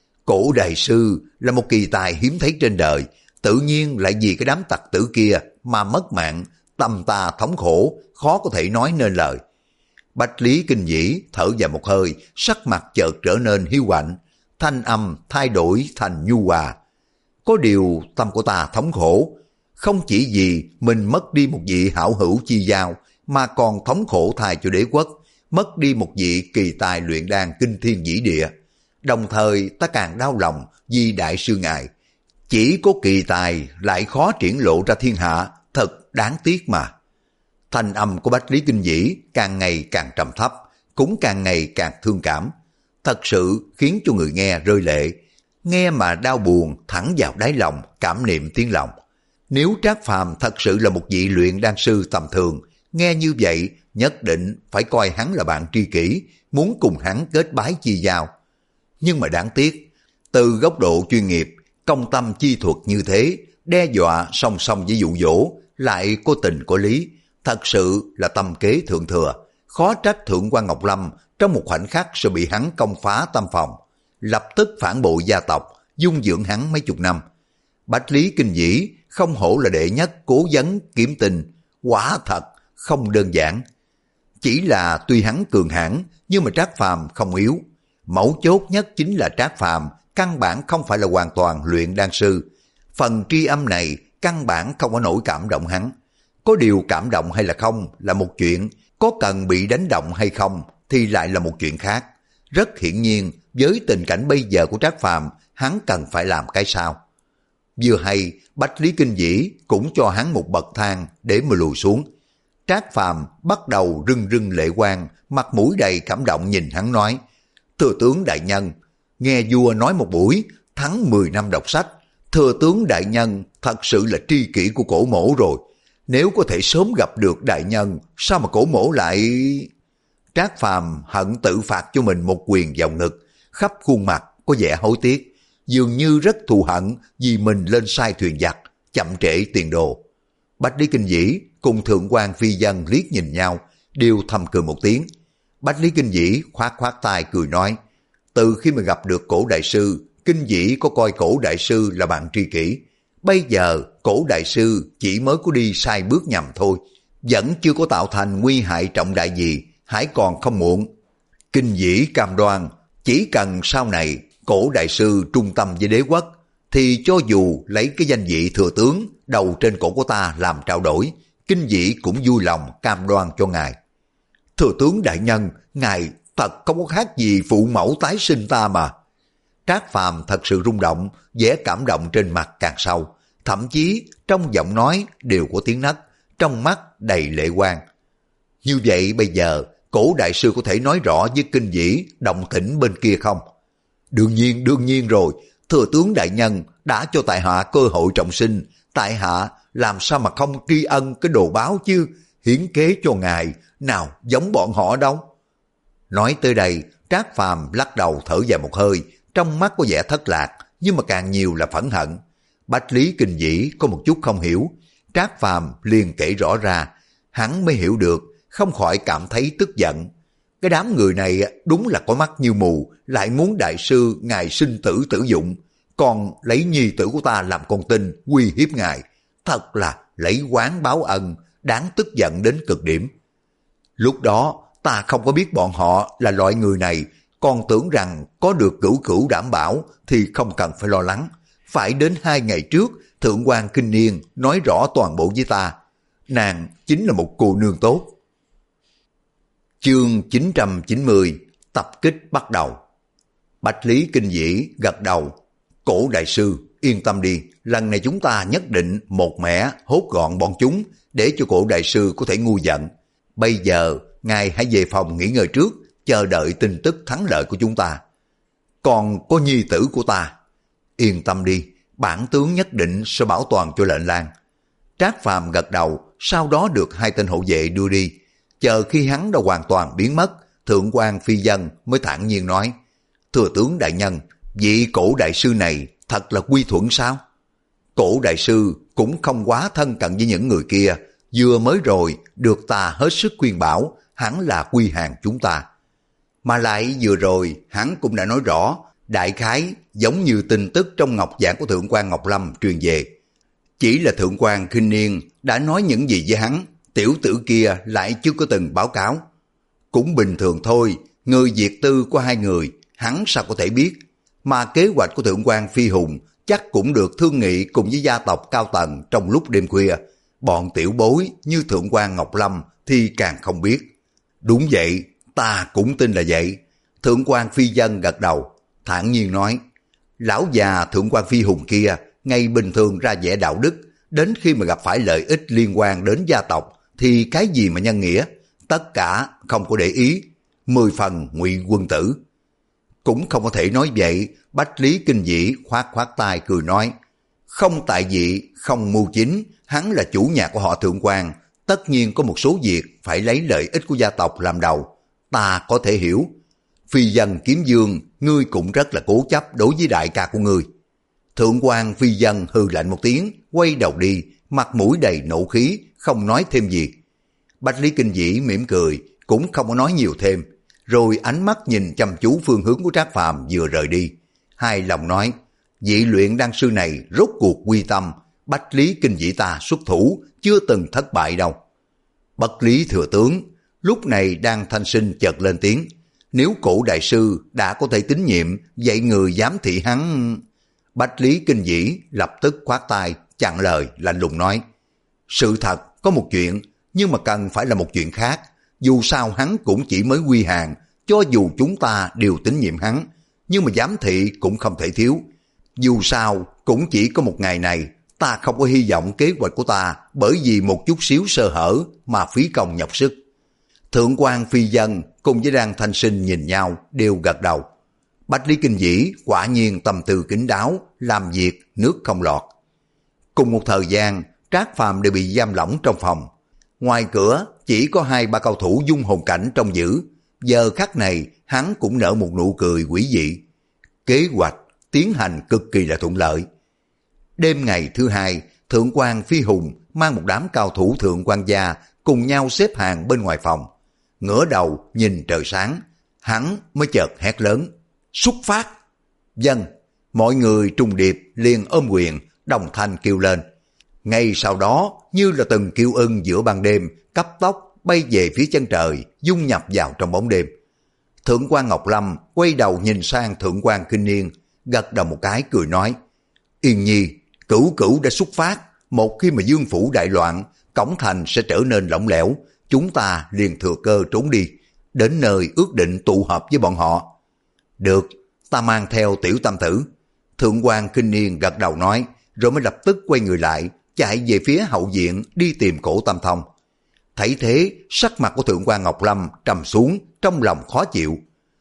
Cổ đại sư là một kỳ tài hiếm thấy trên đời, tự nhiên lại vì cái đám tặc tử kia mà mất mạng, tâm ta thống khổ, khó có thể nói nên lời. Bách Lý Kinh Vĩ thở dài một hơi, sắc mặt chợt trở nên hiu quạnh, thanh âm thay đổi thành nhu hòa. Có điều tâm của ta thống khổ, không chỉ vì mình mất đi một vị hảo hữu chi giao, mà còn thống khổ thay cho đế quốc, mất đi một vị kỳ tài luyện đan kinh thiên vĩ địa. Đồng thời ta càng đau lòng vì đại sư ngài. Chỉ có kỳ tài lại khó triển lộ ra thiên hạ, thật đáng tiếc mà. Thanh âm của Bách Lý Kinh Vĩ càng ngày càng trầm thấp, cũng càng ngày càng thương cảm. Thật sự khiến cho người nghe rơi lệ, nghe mà đau buồn thẳng vào đáy lòng, cảm niệm tiếng lòng. Nếu Trác Phàm thật sự là một vị luyện đan sư tầm thường, nghe như vậy nhất định phải coi hắn là bạn tri kỷ, muốn cùng hắn kết bái chi giao. Nhưng mà đáng tiếc, từ góc độ chuyên nghiệp, công tâm chi thuật như thế, đe dọa song song với dụ dỗ, lại có tình có lý, thật sự là tâm kế thượng thừa. Khó trách Thượng quan Ngọc Lâm trong một khoảnh khắc sẽ bị hắn công phá tâm phòng, lập tức phản bội gia tộc, dung dưỡng hắn mấy chục năm. Bách Lý Kinh Vĩ không hổ là đệ nhất cố vấn kiếm tình, quả thật không đơn giản. Chỉ là tuy hắn cường hãn, nhưng mà Trác Phàm không yếu. Mấu chốt nhất chính là Trác Phàm căn bản không phải là hoàn toàn luyện đan sư. Phần tri âm này căn bản không có nổi cảm động hắn. Có điều cảm động hay là không là một chuyện, có cần bị đánh động hay không thì lại là một chuyện khác. Rất hiển nhiên, với tình cảnh bây giờ của Trác Phàm, hắn cần phải làm cái sao. Vừa hay, Bách Lý Kinh Vĩ cũng cho hắn một bậc thang để mà lùi xuống. Trác Phàm bắt đầu rưng rưng lệ quang, mặt mũi đầy cảm động nhìn hắn nói: Thừa tướng đại nhân, nghe vua nói một buổi, thắng mười năm đọc sách. Thừa tướng đại nhân thật sự là tri kỷ của cổ mổ rồi. Nếu có thể sớm gặp được đại nhân, sao mà cổ mổ lại... Trác Phàm hận tự phạt cho mình một quyền vào ngực, khắp khuôn mặt có vẻ hối tiếc, dường như rất thù hận vì mình lên sai thuyền giặc, chậm trễ tiền đồ. Bách Lý Kinh Vĩ cùng Thượng quan Phi Dân liếc nhìn nhau, đều thầm cười một tiếng. Bách Lý Kinh Vĩ khoát khoát tay cười nói: Từ khi mà gặp được cổ đại sư, Kinh Vĩ có coi cổ đại sư là bạn tri kỷ. Bây giờ cổ đại sư chỉ mới có đi sai bước nhầm thôi, vẫn chưa có tạo thành nguy hại trọng đại gì, hãy còn không muộn. Kinh Vĩ cam đoan, chỉ cần sau này cổ đại sư trung tâm với đế quốc, thì cho dù lấy cái danh vị thừa tướng đầu trên cổ của ta làm trao đổi, Kinh Vĩ cũng vui lòng cam đoan cho ngài. Thừa tướng đại nhân, ngài thật không có khác gì phụ mẫu tái sinh ta mà. Trác Phàm thật sự rung động, vẻ cảm động trên mặt càng sâu, thậm chí trong giọng nói đều có tiếng nấc, trong mắt đầy lệ quang. Như vậy bây giờ, cổ đại sư có thể nói rõ với Kinh Vĩ động tĩnh bên kia không? Đương nhiên, đương nhiên rồi, thừa tướng đại nhân đã cho tại hạ cơ hội trọng sinh, tại hạ làm sao mà không tri ân cái đồ báo chứ, hiến kế cho ngài, nào giống bọn họ đâu. Nói tới đây, Trác Phàm lắc đầu thở dài một hơi, trong mắt có vẻ thất lạc, nhưng mà càng nhiều là phẫn hận. Bách Lý Kinh Vĩ có một chút không hiểu, Trác Phàm liền kể rõ ra, hắn mới hiểu được, không khỏi cảm thấy tức giận. Cái đám người này đúng là có mắt như mù, lại muốn đại sư ngài sinh tử tử dụng, còn lấy nhi tử của ta làm con tin, uy hiếp ngài. Thật là lấy oán báo ân, đáng tức giận đến cực điểm. Lúc đó, ta không có biết bọn họ là loại người này, còn tưởng rằng có được cửu cửu đảm bảo thì không cần phải lo lắng. Phải đến hai ngày trước, Thượng quan Kinh Niên nói rõ toàn bộ với ta. Nàng chính là một cô nương tốt. Chương chín trăm chín mươi, tập kích bắt đầu. Bạch Lý Kinh Dĩ gật đầu. Cổ đại sư, yên tâm đi, lần này chúng ta nhất định một mẻ hốt gọn bọn chúng để cho cổ đại sư có thể ngu giận. Bây giờ, ngài hãy về phòng nghỉ ngơi trước, chờ đợi tin tức thắng lợi của chúng ta. Còn có nhi tử của ta. Yên tâm đi, bản tướng nhất định sẽ bảo toàn cho lệnh lang. Trác Phàm gật đầu, sau đó được hai tên hộ vệ đưa đi. Chờ khi hắn đã hoàn toàn biến mất, Thượng quan Phi Dân mới thản nhiên nói, thưa tướng đại nhân, vị cổ đại sư này thật là quy thuận sao? Cổ đại sư cũng không quá thân cận với những người kia, vừa mới rồi được ta hết sức khuyên bảo, hắn là quy hàng chúng ta. Mà lại vừa rồi hắn cũng đã nói rõ, đại khái giống như tin tức trong ngọc giảng của Thượng quan Ngọc Lâm truyền về. Chỉ là Thượng quan Kinh Niên đã nói những gì với hắn, tiểu tử kia lại chưa có từng báo cáo. Cũng bình thường thôi, người diệt tư của hai người, hắn sao có thể biết. Mà kế hoạch của Thượng quan Phi Hùng chắc cũng được thương nghị cùng với gia tộc cao tầng trong lúc đêm khuya. Bọn tiểu bối như Thượng quan Ngọc Lâm thì càng không biết. Đúng vậy, ta cũng tin là vậy. Thượng quan Phi Dân gật đầu, thản nhiên nói, lão già Thượng quan Phi Hùng kia ngày bình thường ra vẻ đạo đức, đến khi mà gặp phải lợi ích liên quan đến gia tộc thì cái gì mà nhân nghĩa, tất cả không có để ý, mười phần ngụy quân tử. Cũng không có thể nói vậy. Bách Lý Kinh Dĩ khoát khoát tay cười nói, không tại vị, không mưu chính, hắn là chủ nhà của họ Thượng quan, tất nhiên có một số việc phải lấy lợi ích của gia tộc làm đầu, ta có thể hiểu. Phi Dân Kiếm Dương, ngươi cũng rất là cố chấp đối với đại ca của ngươi. Thượng quan Phi Dân hừ lạnh một tiếng, quay đầu đi, mặt mũi đầy nộ khí, không nói thêm gì. Bách Lý Kinh Dĩ mỉm cười, cũng không có nói nhiều thêm, rồi ánh mắt nhìn chăm chú phương hướng của Trác Phàm vừa rời đi. Hai lòng nói, vị luyện đan sư này rốt cuộc quy tâm, Bách Lý Kinh Dĩ ta xuất thủ, chưa từng thất bại đâu. Bất Lý thừa tướng, lúc này đang thanh sinh chợt lên tiếng, nếu cổ đại sư đã có thể tín nhiệm, vậy người giám thị hắn... Bách Lý Kinh Dĩ lập tức khoát tay, chặn lời, lạnh lùng nói, sự thật có một chuyện, nhưng mà cần phải là một chuyện khác. Dù sao hắn cũng chỉ mới quy hàng, cho dù chúng ta đều tín nhiệm hắn, nhưng mà giám thị cũng không thể thiếu. Dù sao cũng chỉ có một ngày này, ta không có hy vọng kế hoạch của ta bởi vì một chút xíu sơ hở mà phí công nhọc sức. Thượng quan Phi Dân cùng với Đan Thanh Sinh nhìn nhau đều gật đầu. Bách Lý Kinh Dĩ quả nhiên tâm tư kín đáo, làm việc nước không lọt. Cùng một thời gian, Trác Phàm đều bị giam lỏng trong phòng. Ngoài cửa chỉ có hai ba cao thủ dung hồn cảnh trong giữ. Giờ khắc này hắn cũng nở một nụ cười quỷ dị. Kế hoạch tiến hành cực kỳ là thuận lợi. Đêm ngày thứ hai, Thượng quan Phi Hùng mang một đám cao thủ Thượng quan gia cùng nhau xếp hàng bên ngoài phòng. Ngửa đầu nhìn trời sáng, hắn mới chợt hét lớn, xuất phát. Dân, mọi người trùng điệp liền ôm quyền, đồng thanh kêu lên. Ngay sau đó, như là từng kêu ưng giữa ban đêm, cấp tốc bay về phía chân trời, dung nhập vào trong bóng đêm. Thượng quan Ngọc Lâm quay đầu nhìn sang Thượng quan Kinh Niên, gật đầu một cái cười nói, Yên Nhi, Cửu Cửu đã xuất phát, một khi mà Dương phủ đại loạn, cổng thành sẽ trở nên lỏng lẻo, chúng ta liền thừa cơ trốn đi, đến nơi ước định tụ hợp với bọn họ. Được, ta mang theo tiểu tam tử. Thượng quan Kinh Niên gật đầu nói, rồi mới lập tức quay người lại, chạy về phía hậu viện đi tìm Cổ Tam Thông. Thấy thế, sắc mặt của Thượng quan Ngọc Lâm trầm xuống, trong lòng khó chịu.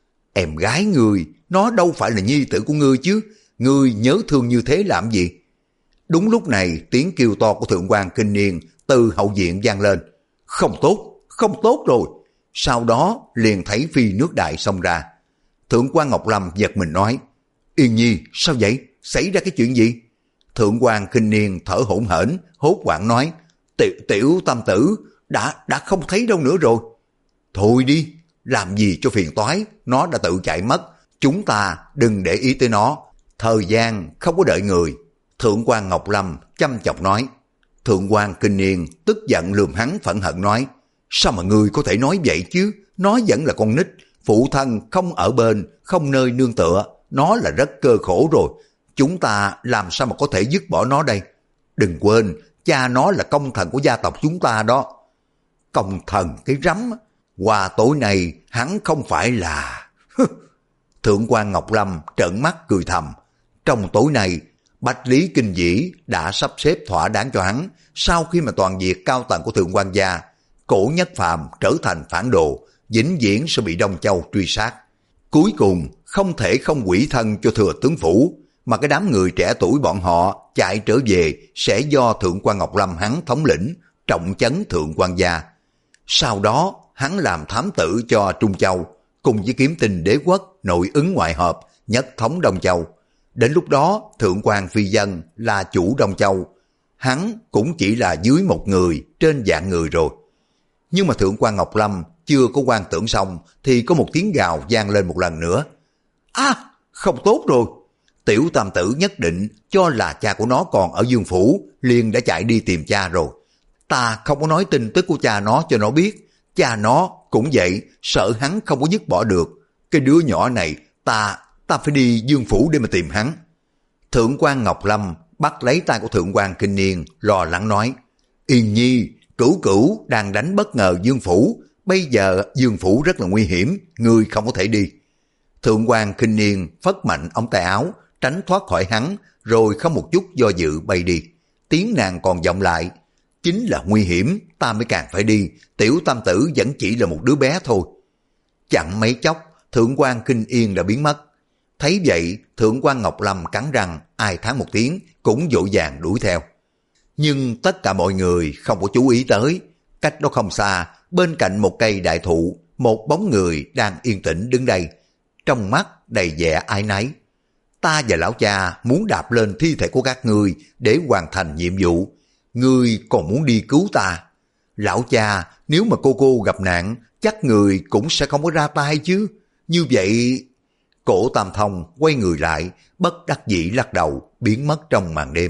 Em gái ngươi, nó đâu phải là nhi tử của ngươi chứ, ngươi nhớ thương như thế làm gì? Đúng lúc này, tiếng kêu to của Thượng quan Kinh Niên từ hậu viện vang lên. Không tốt, không tốt rồi. Sau đó liền thấy phi nước đại xông ra. Thượng quan Ngọc Lâm giật mình nói, Yên Nhi, sao vậy? Xảy ra cái chuyện gì? Thượng quan Kinh Niên thở hổn hển, hốt hoảng nói, tiểu, tiểu tam tử, đã đã không thấy đâu nữa rồi. Thôi đi, làm gì cho phiền toái, nó đã tự chạy mất, chúng ta đừng để ý tới nó, thời gian không có đợi người. Thượng quan Ngọc Lâm chăm chọc nói. Thượng quan Kinh Niên tức giận lườm hắn phẫn hận nói, sao mà ngươi có thể nói vậy chứ, nó vẫn là con nít, phụ thân không ở bên, không nơi nương tựa, nó là rất cơ khổ rồi, chúng ta làm sao mà có thể dứt bỏ nó đây? Đừng quên, cha nó là công thần của gia tộc chúng ta đó. Công thần cái rắm, qua tối nay hắn không phải là... Thượng quan Ngọc Lâm trợn mắt cười thầm. Trong tối nay, Bách Lý Kinh Dĩ đã sắp xếp thỏa đáng cho hắn. Sau khi mà toàn diệt cao tầng của Thượng quan gia, Cổ Nhất Phàm trở thành phản đồ, vĩnh viễn sẽ bị Đông Châu truy sát. Cuối cùng không thể không quỷ thân cho thừa tướng phủ, mà cái đám người trẻ tuổi bọn họ chạy trở về sẽ do Thượng quan Ngọc Lâm hắn thống lĩnh, trọng chấn Thượng quan gia. Sau đó hắn làm thám tử cho Trung Châu, cùng với Kiếm Tinh Đế quốc nội ứng ngoại hợp, nhất thống Đông Châu. Đến lúc đó Thượng quan Phi Dân là chủ Đông Châu, hắn cũng chỉ là dưới một người trên vạn người rồi. Nhưng mà Thượng quan Ngọc Lâm chưa có quan tưởng xong thì có một tiếng gào vang lên một lần nữa. À, không tốt rồi. Tiểu tam tử nhất định cho là cha của nó còn ở Dương Phủ, liền đã chạy đi tìm cha rồi. Ta không có nói tin tức của cha nó cho nó biết. Cha nó cũng vậy, sợ hắn không có dứt bỏ được. Cái đứa nhỏ này, ta, ta phải đi Dương Phủ để mà tìm hắn. Thượng quan Ngọc Lâm bắt lấy tay của Thượng quan Kinh Niên, lo lắng nói. Yên nhi, Cửu Cửu đang đánh bất ngờ Dương Phủ. Bây giờ Dương Phủ rất là nguy hiểm, ngươi không có thể đi. Thượng quan Kinh Niên phất mạnh ống tay áo, tránh thoát khỏi hắn, rồi không một chút do dự bay đi. Tiếng nàng còn vọng lại. Chính là nguy hiểm, ta mới càng phải đi, tiểu tam tử vẫn chỉ là một đứa bé thôi. Chẳng mấy chốc, Thượng quan Kinh Yên đã biến mất. Thấy vậy, Thượng quan Ngọc Lâm cắn răng, ai thán một tiếng, cũng vội vàng đuổi theo. Nhưng tất cả mọi người không có chú ý tới. Cách đó không xa, bên cạnh một cây đại thụ, một bóng người đang yên tĩnh đứng đây. Trong mắt đầy vẻ áy náy. Ta và lão cha muốn đạp lên thi thể của các ngươi để hoàn thành nhiệm vụ. Ngươi còn muốn đi cứu ta. Lão cha, nếu mà cô cô gặp nạn, chắc người cũng sẽ không có ra tay chứ. Như vậy... Cổ Tam Thông quay người lại, bất đắc dĩ lắc đầu, biến mất trong màn đêm.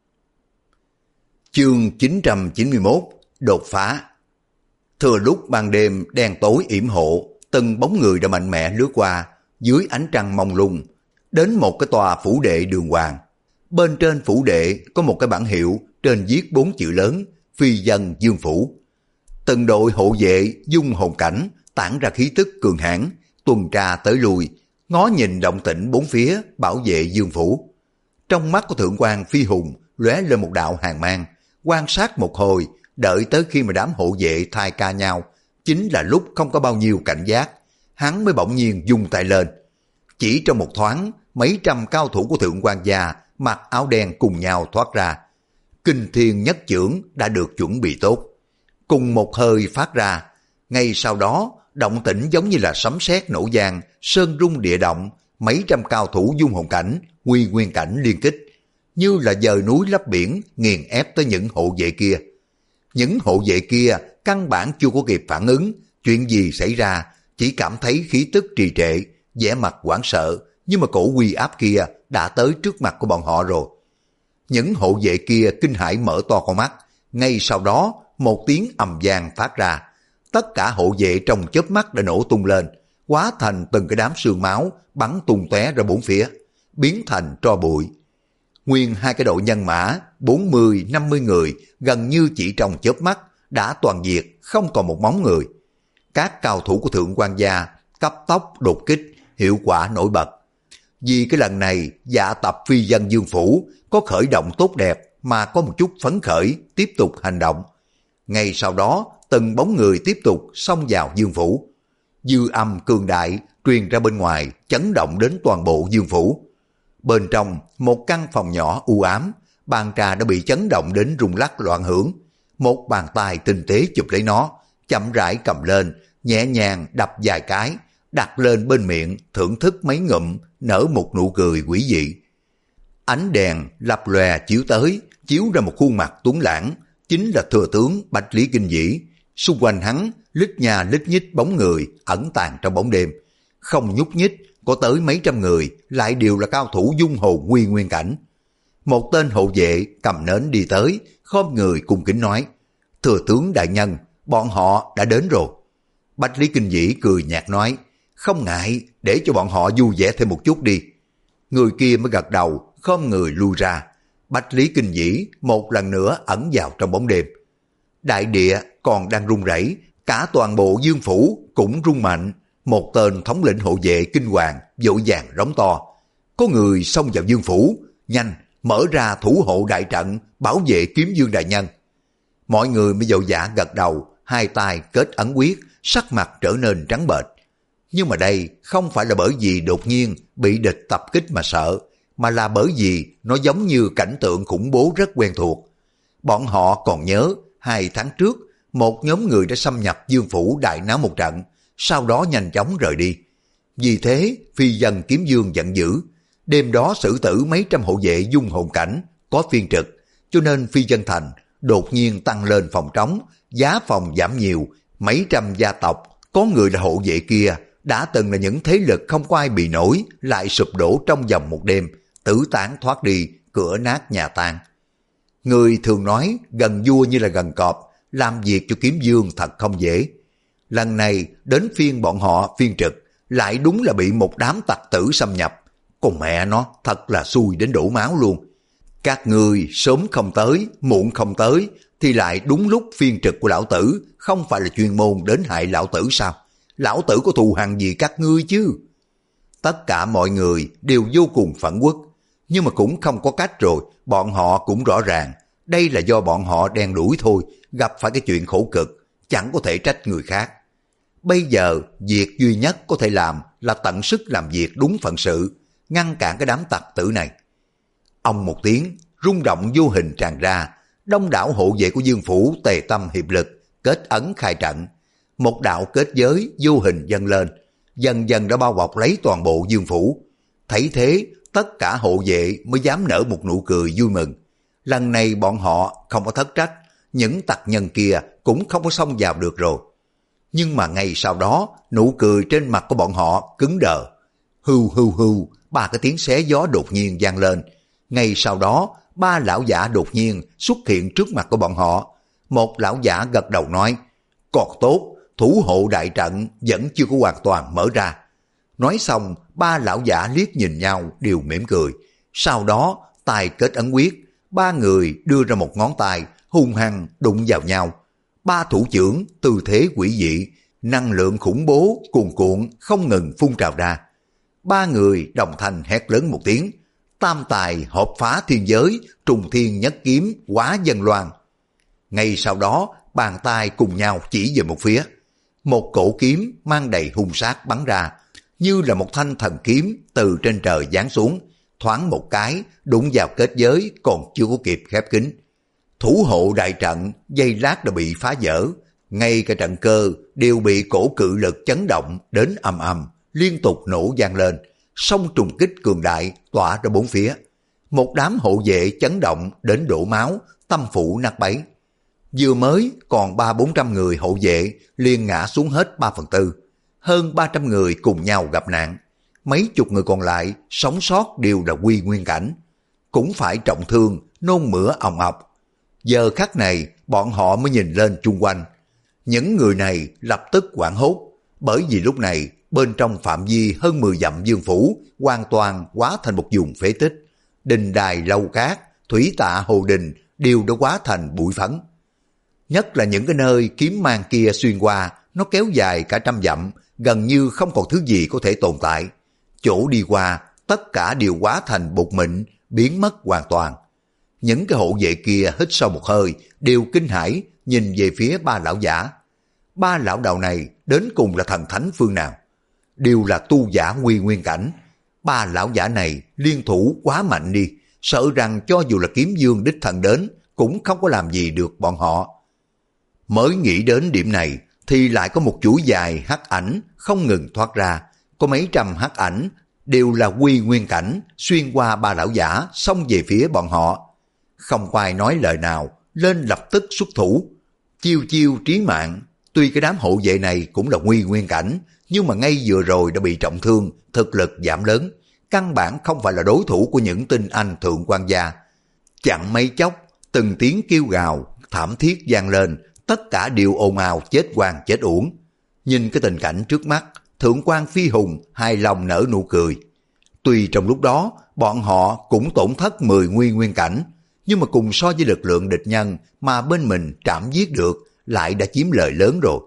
Chương chín trăm chín mươi mốt, đột phá. Thừa lúc ban đêm đen tối yểm hộ, từng bóng người đã mạnh mẽ lướt qua, dưới ánh trăng mông lung, đến một cái tòa phủ đệ đường hoàng. Bên trên phủ đệ có một cái bảng hiệu, trên viết bốn chữ lớn, Phi Dân Dương Phủ. Từng đội hộ vệ dung hồn cảnh, tản ra khí tức cường hãn, tuần tra tới lui, ngó nhìn động tĩnh bốn phía, bảo vệ Dương Phủ. Trong mắt của Thượng quan Phi Hùng lóe lên một đạo hàn mang, quan sát một hồi, đợi tới khi mà đám hộ vệ thay ca nhau, chính là lúc không có bao nhiêu cảnh giác, hắn mới bỗng nhiên dung tay lên. Chỉ trong một thoáng, mấy trăm cao thủ của Thượng quan gia mặc áo đen cùng nhau thoát ra. Kinh thiên nhất chưởng đã được chuẩn bị tốt. Cùng một hơi phát ra, ngay sau đó, động tĩnh giống như là sấm sét nổ vang, sơn rung địa động, mấy trăm cao thủ dung hồn cảnh, quy nguyên cảnh liên kích, như là dời núi lấp biển, nghiền ép tới những hộ vệ kia. Những hộ vệ kia căn bản chưa có kịp phản ứng, chuyện gì xảy ra, chỉ cảm thấy khí tức trì trệ, vẻ mặt hoảng sợ, nhưng mà cổ uy áp kia đã tới trước mặt của bọn họ rồi. Những hộ vệ kia kinh hãi mở to con mắt, ngay sau đó một tiếng ầm vang phát ra. Tất cả hộ vệ trong chớp mắt đã nổ tung lên, hóa thành từng cái đám sương máu bắn tung tóe ra bốn phía, biến thành tro bụi. Nguyên hai cái đội nhân mã bốn mươi năm mươi người gần như chỉ trong chớp mắt đã toàn diệt, không còn một móng người. Các cao thủ của Thượng quan gia cấp tốc đột kích, hiệu quả nổi bật. Vì cái lần này dạ tập Phi Dân Dương Phủ có khởi động tốt đẹp mà có một chút phấn khởi tiếp tục hành động. Ngay sau đó từng bóng người tiếp tục xông vào Dương Phủ. Dư âm cường đại truyền ra bên ngoài, chấn động đến toàn bộ Dương Phủ. Bên trong một căn phòng nhỏ u ám, bàn trà đã bị chấn động đến rung lắc loạn hưởng. Một bàn tay tinh tế chụp lấy nó, chậm rãi cầm lên, nhẹ nhàng đập vài cái, đặt lên bên miệng, thưởng thức mấy ngụm, nở một nụ cười quỷ dị. Ánh đèn lập lòe chiếu tới, chiếu ra một khuôn mặt tuấn lãng, chính là thừa tướng Bách Lý Kinh Dĩ. Xung quanh hắn lít nhà lít nhít bóng người ẩn tàng trong bóng đêm, không nhúc nhích, có tới mấy trăm người, lại đều là cao thủ dung hồn quy nguyên cảnh. Một tên hộ vệ cầm nến đi tới, khom người cung kính nói: Thừa tướng đại nhân, bọn họ đã đến rồi. Bách Lý Kinh Dĩ cười nhạt nói: Không ngại, để cho bọn họ vui vẻ thêm một chút đi. Người kia mới gật đầu, khom người lui ra. Bách Lý Kinh Dĩ một lần nữa ẩn vào trong bóng đêm. Đại địa còn đang rung rẩy, cả toàn bộ Dương phủ cũng rung mạnh. Một tên thống lĩnh hộ vệ kinh hoàng vội vàng rống to: có người xông vào Dương phủ, nhanh mở ra thủ hộ đại trận bảo vệ Kiếm Dương đại nhân. Mọi người mới vội vã gật đầu, hai tay kết ấn quyết, sắc mặt trở nên trắng bệch. Nhưng mà đây không phải là bởi vì đột nhiên bị địch tập kích mà sợ, mà là bởi vì nó giống như cảnh tượng khủng bố rất quen thuộc. Bọn họ còn nhớ hai tháng trước, một nhóm người đã xâm nhập Dương phủ đại náo một trận, sau đó nhanh chóng rời đi. Vì thế, phi dân Kiếm Dương giận dữ, đêm đó xử tử mấy trăm hộ vệ dung hồn cảnh, có phiên trực, cho nên phi dân thành đột nhiên tăng lên phòng trống, giá phòng giảm nhiều, mấy trăm gia tộc, có người là hộ vệ kia, đã từng là những thế lực không có ai bị nổi, lại sụp đổ trong vòng một đêm, tử tán thoát đi, cửa nát nhà tan. Người thường nói gần vua như là gần cọp, làm việc cho Kiếm Dương thật không dễ. Lần này đến phiên bọn họ phiên trực, lại đúng là bị một đám tặc tử xâm nhập. Con mẹ nó thật là xui đến đổ máu luôn. Các người sớm không tới, muộn không tới, thì lại đúng lúc phiên trực của lão tử không phải là chuyên môn đến hại lão tử sao? Lão tử có thù hằn gì các ngươi chứ? Tất cả mọi người đều vô cùng phẫn uất, nhưng mà cũng không có cách rồi, bọn họ cũng rõ ràng, đây là do bọn họ đen đuổi thôi, gặp phải cái chuyện khổ cực, chẳng có thể trách người khác. Bây giờ, việc duy nhất có thể làm là tận sức làm việc đúng phận sự, ngăn cản cái đám tặc tử này. Ông một tiếng, rung động vô hình tràn ra, đông đảo hộ vệ của Dương phủ tề tâm hiệp lực, kết ấn khai trận. Một đạo kết giới vô hình dâng lên, dần dần đã bao bọc lấy toàn bộ Dương phủ. Thấy thế, tất cả hộ vệ mới dám nở một nụ cười vui mừng. Lần này bọn họ không có thất trách, những tặc nhân kia cũng không có xông vào được rồi. Nhưng mà ngay sau đó, nụ cười trên mặt của bọn họ cứng đờ. Hưu hưu hưu, ba cái tiếng xé gió đột nhiên vang lên. Ngay sau đó, ba lão giả đột nhiên xuất hiện trước mặt của bọn họ. Một lão giả gật đầu nói: còn tốt, thủ hộ đại trận vẫn chưa có hoàn toàn mở ra. Nói xong, ba lão giả liếc nhìn nhau đều mỉm cười. Sau đó, tay kết ấn quyết, ba người đưa ra một ngón tay, hung hăng đụng vào nhau. Ba thủ trưởng, tư thế quỷ dị, năng lượng khủng bố cuồn cuộn không ngừng phun trào ra. Ba người đồng thanh hét lớn một tiếng: tam tài hợp phá thiên giới, trùng thiên nhất kiếm, hóa dân loan. Ngay sau đó, bàn tay cùng nhau chỉ về một phía. Một cổ kiếm mang đầy hung sát bắn ra, như là một thanh thần kiếm từ trên trời giáng xuống, thoáng một cái đụng vào kết giới còn chưa có kịp khép kín. Thủ hộ đại trận giây lát đã bị phá vỡ, ngay cả trận cơ đều bị cổ cự lực chấn động đến ầm ầm, liên tục nổ vang lên, song trùng kích cường đại tỏa ra bốn phía. Một đám hộ vệ chấn động đến đổ máu, tâm phủ nát bấy. Vừa mới còn ba bốn trăm người hộ vệ liền ngã xuống hết ba phần tư. Hơn ba trăm người cùng nhau gặp nạn. Mấy chục người còn lại sống sót đều là quy nguyên cảnh. Cũng phải trọng thương, nôn mửa òng ọc. Giờ khắc này bọn họ mới nhìn lên chung quanh. Những người này lập tức hoảng hốt, bởi vì lúc này bên trong phạm vi hơn mười dặm Dương phủ hoàn toàn hóa thành một vùng phế tích. Đình đài lâu cát, thủy tạ hồ đình đều đã hóa thành bụi phấn. Nhất là những cái nơi kiếm mang kia xuyên qua, nó kéo dài cả trăm dặm, gần như không còn thứ gì có thể tồn tại. Chỗ đi qua, tất cả đều hóa thành bột mịn, biến mất hoàn toàn. Những cái hộ vệ kia hít sâu một hơi, đều kinh hãi nhìn về phía ba lão giả. Ba lão đầu này đến cùng là thần thánh phương nào? Đều là tu giả nguy nguyên cảnh. Ba lão giả này liên thủ quá mạnh đi, sợ rằng cho dù là Kiếm Dương đích thần đến, cũng không có làm gì được bọn họ. Mới nghĩ đến điểm này, thì lại có một chuỗi dài hắc ảnh không ngừng thoát ra. Có mấy trăm hắc ảnh đều là quy nguyên cảnh, xuyên qua ba lão giả xông về phía bọn họ. Không có ai nói lời nào, lên lập tức xuất thủ. Chiêu chiêu trí mạng, tuy cái đám hộ vệ này cũng là nguy nguyên cảnh, nhưng mà ngay vừa rồi đã bị trọng thương, thực lực giảm lớn, căn bản không phải là đối thủ của những tinh anh thượng quan gia. Chẳng mấy chốc, từng tiếng kêu gào, thảm thiết vang lên, tất cả đều ồn ào chết oan chết uổng. Nhìn cái tình cảnh trước mắt, thượng quan Phi Hùng hài lòng nở nụ cười. Tuy trong lúc đó, bọn họ cũng tổn thất mười nguy nguyên cảnh, nhưng mà cùng so với lực lượng địch nhân mà bên mình trảm giết được lại đã chiếm lợi lớn rồi.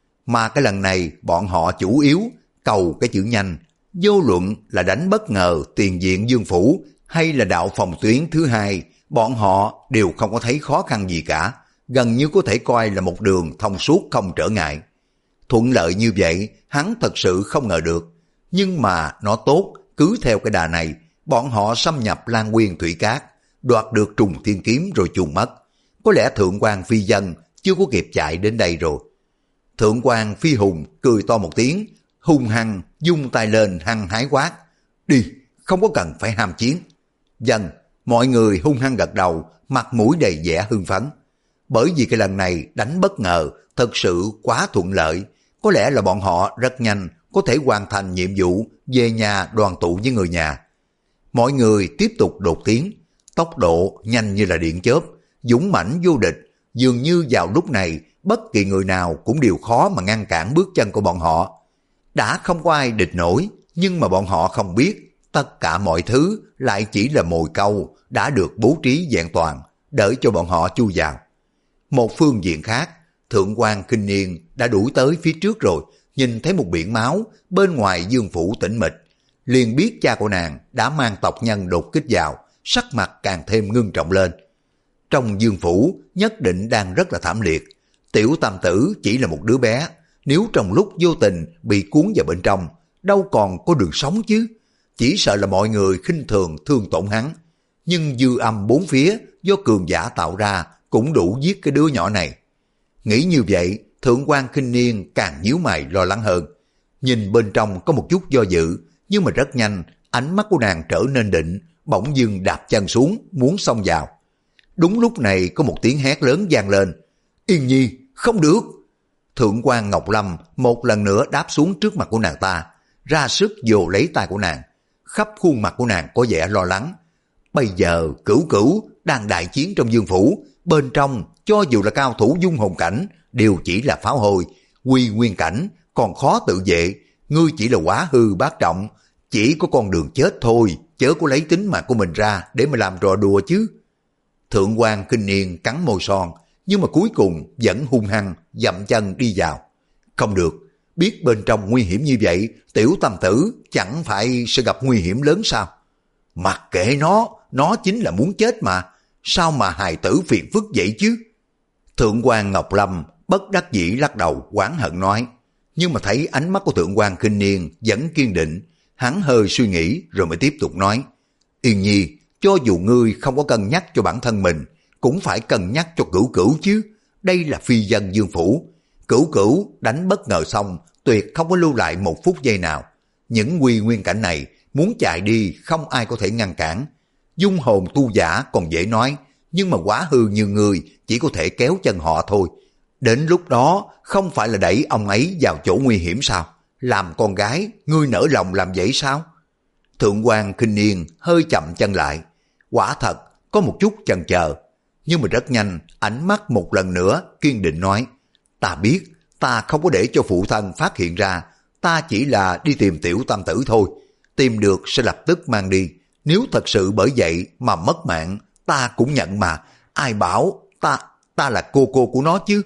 Mà cái lần này bọn họ chủ yếu cầu cái chữ nhanh, vô luận là đánh bất ngờ tiền diện Dương Phủ hay là đạo phòng tuyến thứ hai, bọn họ đều không có thấy khó khăn gì cả, gần như có thể coi là một đường thông suốt không trở ngại. Thuận lợi như vậy hắn thật sự không ngờ được, nhưng mà nó tốt, cứ theo cái đà này, bọn họ xâm nhập Lan Nguyên Thủy Cát, đoạt được Trùng Thiên Kiếm rồi chuồn mất. Có lẽ Thượng quan Phi Dân chưa có kịp chạy đến đây rồi. Thượng quan Phi Hùng cười to một tiếng, hung hăng dung tay lên hăng hái quát: đi, không có cần phải ham chiến. Dân, mọi người hung hăng gật đầu, mặt mũi đầy vẻ hưng phấn. Bởi vì cái lần này đánh bất ngờ thật sự quá thuận lợi, có lẽ là bọn họ rất nhanh có thể hoàn thành nhiệm vụ về nhà đoàn tụ với người nhà. Mọi người tiếp tục đột tiến, tốc độ nhanh như là điện chớp, dũng mãnh vô địch, dường như vào lúc này bất kỳ người nào cũng đều khó mà ngăn cản bước chân của bọn họ. Đã không có ai địch nổi, nhưng mà bọn họ không biết tất cả mọi thứ lại chỉ là mồi câu đã được bố trí vẹn toàn, đợi cho bọn họ chui vào. Một phương diện khác, Thượng quan Kinh Niên đã đuổi tới phía trước rồi, nhìn thấy một biển máu bên ngoài Dương Phủ tĩnh mịch, liền biết cha của nàng đã mang tộc nhân đột kích vào, sắc mặt càng thêm ngưng trọng lên. Trong Dương Phủ nhất định đang rất là thảm liệt, Tiểu Tam Tử chỉ là một đứa bé, nếu trong lúc vô tình bị cuốn vào bên trong, đâu còn có đường sống chứ, chỉ sợ là mọi người khinh thường thương tổn hắn. Nhưng dư âm bốn phía do cường giả tạo ra cũng đủ giết cái đứa nhỏ này. Nghĩ như vậy, Thượng quan Kinh Niên càng nhíu mày lo lắng hơn. Nhìn bên trong có một chút do dự, nhưng mà rất nhanh, ánh mắt của nàng trở nên định, bỗng dưng đạp chân xuống, muốn xông vào. Đúng lúc này có một tiếng hét lớn vang lên: Yên Nhi, không được! Thượng quan Ngọc Lâm một lần nữa đáp xuống trước mặt của nàng ta, ra sức vồ lấy tay của nàng. Khắp khuôn mặt của nàng có vẻ lo lắng. Bây giờ Cửu Cửu đang đại chiến trong Dương Phủ, bên trong cho dù là cao thủ dung hồn cảnh đều chỉ là pháo hôi, quy nguyên cảnh còn khó tự vệ, ngươi chỉ là quá hư bát trọng, chỉ có con đường chết thôi, chớ có lấy tính mạng của mình ra để mà làm trò đùa chứ. Thượng quan Kinh Niên cắn môi son, nhưng mà cuối cùng vẫn hung hăng dậm chân đi vào. Không được, biết bên trong nguy hiểm như vậy, Tiểu Tam Tử chẳng phải sẽ gặp nguy hiểm lớn sao? Mặc kệ nó, nó chính là muốn chết mà, sao mà hài tử phiền phức vậy chứ? Thượng quan Ngọc Lâm bất đắc dĩ lắc đầu oán hận nói, nhưng mà thấy ánh mắt của Thượng quan Kinh Niên vẫn kiên định, hắn hơi suy nghĩ rồi mới tiếp tục nói: Yên Nhi, cho dù ngươi không có cân nhắc cho bản thân mình, cũng phải cân nhắc cho Cửu Cửu chứ. Đây là phi dân Dương Phủ, Cửu Cửu đánh bất ngờ xong tuyệt không có lưu lại một phút giây nào. Những quy nguyên cảnh này muốn chạy đi không ai có thể ngăn cản. Dung hồn tu giả còn dễ nói, nhưng mà quá hư như người chỉ có thể kéo chân họ thôi. Đến lúc đó không phải là đẩy ông ấy vào chỗ nguy hiểm sao? Làm con gái, ngươi nỡ lòng làm vậy sao? Thượng quan Kinh Niên hơi chậm chân lại, quả thật có một chút chần chờ, nhưng mà rất nhanh ánh mắt một lần nữa kiên định nói: Ta biết, ta không có để cho phụ thân phát hiện ra, ta chỉ là đi tìm Tiểu Tam Tử thôi, tìm được sẽ lập tức mang đi, nếu thật sự bởi vậy mà mất mạng, ta cũng nhận mà, ai bảo ta ta là cô cô của nó chứ.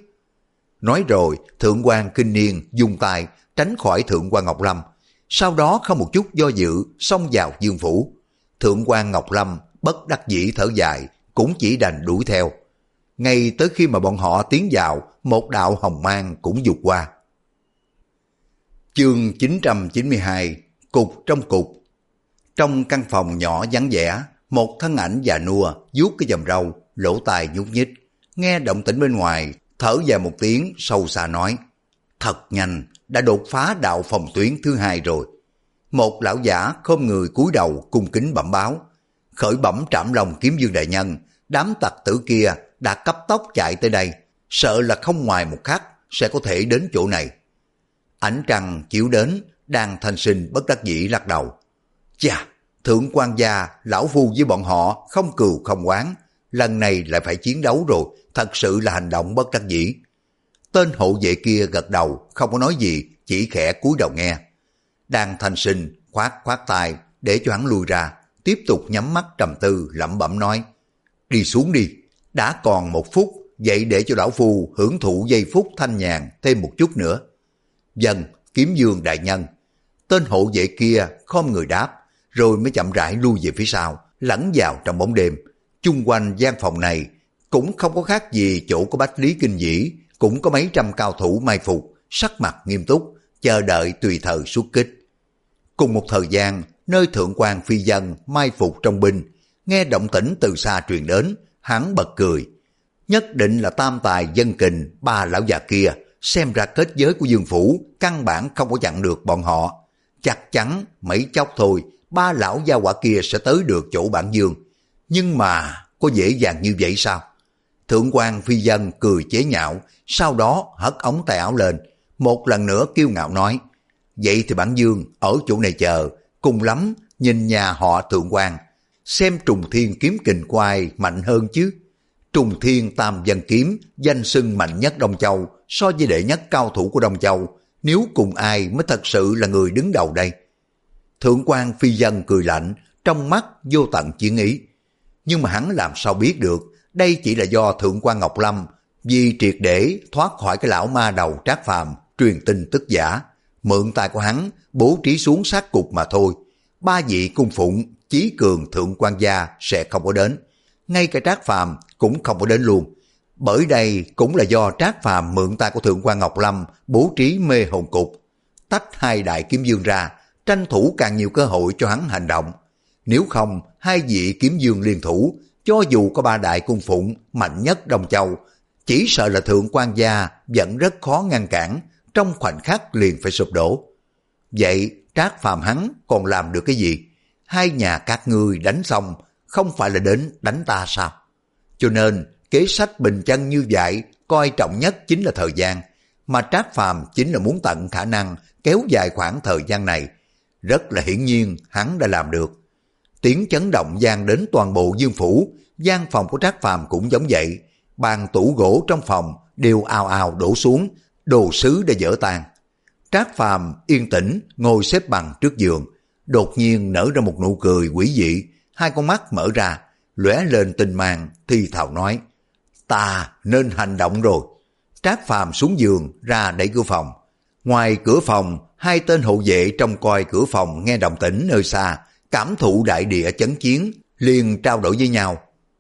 Nói rồi, Thượng quan Kinh Niên dùng tay tránh khỏi Thượng quan Ngọc Lâm, sau đó không một chút do dự xông vào Dương Phủ. Thượng quan Ngọc Lâm bất đắc dĩ thở dài, cũng chỉ đành đuổi theo. Ngay tới khi mà bọn họ tiến vào, một đạo hồng mang cũng vụt qua. Chương chín trăm chín mươi hai, Cục trong cục. Trong căn phòng nhỏ vắng vẻ, một thân ảnh già nua vuốt cái chòm râu, lỗ tai nhúc nhích, nghe động tĩnh bên ngoài, thở dài một tiếng sâu xa nói: Thật nhanh, đã đột phá đạo phòng tuyến thứ hai rồi. Một lão giả khom người cúi đầu cung kính bẩm báo: Khởi bẩm Trảm Long Kiếm Dương đại nhân, đám tặc tử kia đã cấp tốc chạy tới đây, sợ là không ngoài một khắc sẽ có thể đến chỗ này. Ánh trăng chiếu đến, Đan Thanh Sinh bất đắc dĩ lắc đầu: Chà, Thượng quan gia, lão phu với bọn họ không cừu không oán, lần này lại phải chiến đấu rồi, thật sự là hành động bất đắc dĩ. Tên hộ vệ kia gật đầu, không có nói gì, chỉ khẽ cúi đầu nghe. Đan Thanh Sinh khoát khoát tay để cho hắn lui ra, tiếp tục nhắm mắt trầm tư lẩm bẩm nói: đi xuống đi, đã còn một phút, vậy để cho lão phu hưởng thụ giây phút thanh nhàn thêm một chút nữa. Vâng, Kiếm Dương đại nhân. Tên hộ vệ kia khom người đáp, rồi mới chậm rãi lui về phía sau, lẫn vào trong bóng đêm. Chung quanh gian phòng này cũng không có khác gì chỗ của Bách Lý Kinh Dĩ, cũng có mấy trăm cao thủ mai phục, sắc mặt nghiêm túc, chờ đợi tùy thời xuất kích. Cùng một thời gian, nơi thượng quan phi dân mai phục trong binh, nghe động tĩnh từ xa truyền đến, hắn bật cười. Nhất định là tam tài dân kình ba lão già kia, xem ra kết giới của Dương Phủ căn bản không có chặn được bọn họ. Chắc chắn mấy chốc thôi, ba lão gia quả kia sẽ tới được chỗ bản Dương. Nhưng mà có dễ dàng như vậy sao? Thượng quan phi dân cười chế nhạo, sau đó hất ống tay áo lên, một lần nữa kiêu ngạo nói, vậy thì bản Dương ở chỗ này chờ, cùng lắm nhìn nhà họ Thượng quan, xem Trùng Thiên kiếm kình của ai mạnh hơn chứ. Trùng Thiên tam dân kiếm, danh xưng mạnh nhất Đông Châu, so với đệ nhất cao thủ của Đông Châu, nếu cùng ai mới thật sự là người đứng đầu đây? Thượng quan phi dân cười lạnh, trong mắt vô tận chiến ý. Nhưng mà hắn làm sao biết được, đây chỉ là do Thượng quan Ngọc Lâm vì triệt để thoát khỏi cái lão ma đầu Trác Phàm truyền tin tức giả, mượn tay của hắn bố trí xuống sát cục mà thôi. Ba vị cung phụng chí cường thượng quan gia sẽ không có đến, ngay cả Trác Phàm cũng không có đến luôn. Bởi đây cũng là do Trác Phàm mượn tay của Thượng quan Ngọc Lâm bố trí mê hồn cục, tách hai đại kiếm dương ra, tranh thủ càng nhiều cơ hội cho hắn hành động. Nếu không, hai vị kiếm dương liên thủ, cho dù có ba đại cung phụng mạnh nhất Đông Châu, chỉ sợ là Thượng quan gia vẫn rất khó ngăn cản, trong khoảnh khắc liền phải sụp đổ. Vậy Trác Phàm hắn còn làm được cái gì? Hai nhà các ngươi đánh xong, không phải là đến đánh ta sao? Cho nên kế sách bình chân như vậy, coi trọng nhất chính là thời gian, mà Trác Phàm chính là muốn tận khả năng kéo dài khoảng thời gian này. Rất là hiển nhiên hắn đã làm được. Tiếng chấn động vang đến toàn bộ Dương Phủ, gian phòng của Trác Phàm cũng giống vậy, bàn tủ gỗ trong phòng đều ào ào đổ xuống, đồ sứ đã vỡ tan. Trác Phàm yên tĩnh ngồi xếp bằng trước giường, đột nhiên nở ra một nụ cười quỷ dị, hai con mắt mở ra, lóe lên tinh mang, thì thào nói, ta nên hành động rồi. Trác Phàm xuống giường ra đẩy cửa phòng. Ngoài cửa phòng, hai tên hộ vệ trông coi cửa phòng nghe động tĩnh nơi xa, cảm thụ đại địa chấn chiến, liền trao đổi với nhau.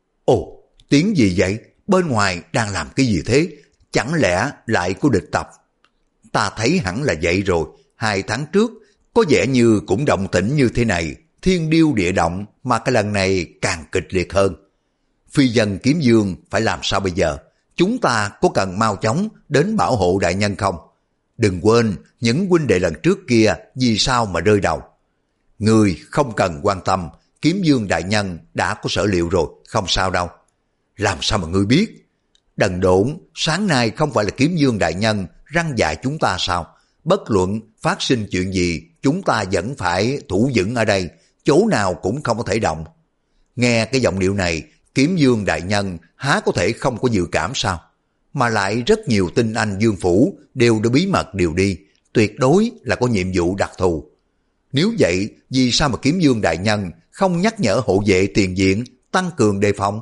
Ồ, tiếng gì vậy? Bên ngoài đang làm cái gì thế? Chẳng lẽ lại có địch tập? Ta thấy hẳn là vậy rồi, hai tháng trước có vẻ như cũng động tĩnh như thế này, thiên điêu địa động, mà cái lần này càng kịch liệt hơn. Phi dân kiếm dương phải làm sao bây giờ? Chúng ta có cần mau chóng đến bảo hộ đại nhân không? Đừng quên những huynh đệ lần trước kia vì sao mà rơi đầu. Người không cần quan tâm, kiếm dương đại nhân đã có sở liệu rồi, không sao đâu. Làm sao mà ngươi biết? Đần độn, sáng nay không phải là kiếm dương đại nhân răn dạy chúng ta sao? Bất luận phát sinh chuyện gì, chúng ta vẫn phải thủ vững ở đây, chỗ nào cũng không có thể động. Nghe cái giọng điệu này, kiếm dương đại nhân há có thể không có dự cảm sao? Mà lại rất nhiều tinh anh Dương Phủ đều đã bí mật điều đi, tuyệt đối là có nhiệm vụ đặc thù. Nếu vậy, vì sao mà kiếm dương đại nhân không nhắc nhở hộ vệ tiền diện tăng cường đề phòng?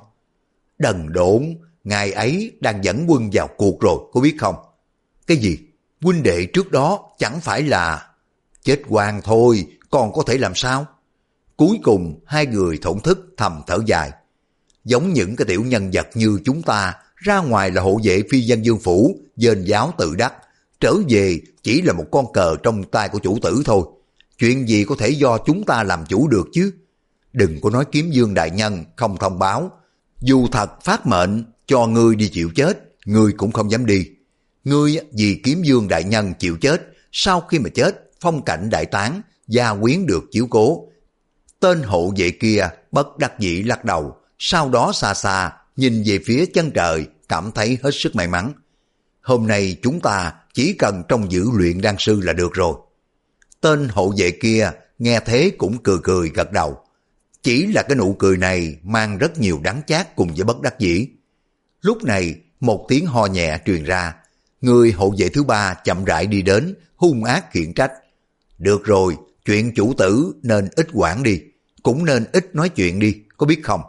Đần độn, ngài ấy đang dẫn quân vào cuộc rồi, có biết không? Cái gì? Huynh đệ trước đó chẳng phải là... Chết oan thôi, còn có thể làm sao? Cuối cùng hai người thổn thức thầm thở dài. Giống những cái tiểu nhân vật như chúng ta, ra ngoài là hộ vệ phi dân Dương Phủ, dên giáo tự đắc, trở về chỉ là một con cờ trong tay của chủ tử thôi. Chuyện gì có thể do chúng ta làm chủ được chứ? Đừng có nói kiếm dương đại nhân không thông báo. Dù thật phát mệnh cho ngươi đi chịu chết, ngươi cũng không dám đi. Ngươi vì kiếm dương đại nhân chịu chết, sau khi mà chết, phong cảnh đại tán, gia quyến được chiếu cố. Tên hộ vệ kia bất đắc dĩ lắc đầu, sau đó xa xa nhìn về phía chân trời, cảm thấy hết sức may mắn. Hôm nay chúng ta chỉ cần trong giữ luyện đan sư là được rồi. Tên hộ vệ kia nghe thế cũng cười cười gật đầu. Chỉ là cái nụ cười này mang rất nhiều đắng chát cùng với bất đắc dĩ. Lúc này một tiếng ho nhẹ truyền ra, người hộ vệ thứ ba chậm rãi đi đến, hung ác khiển trách. Được rồi, chuyện chủ tử nên ít quản đi, cũng nên ít nói chuyện đi, có biết không?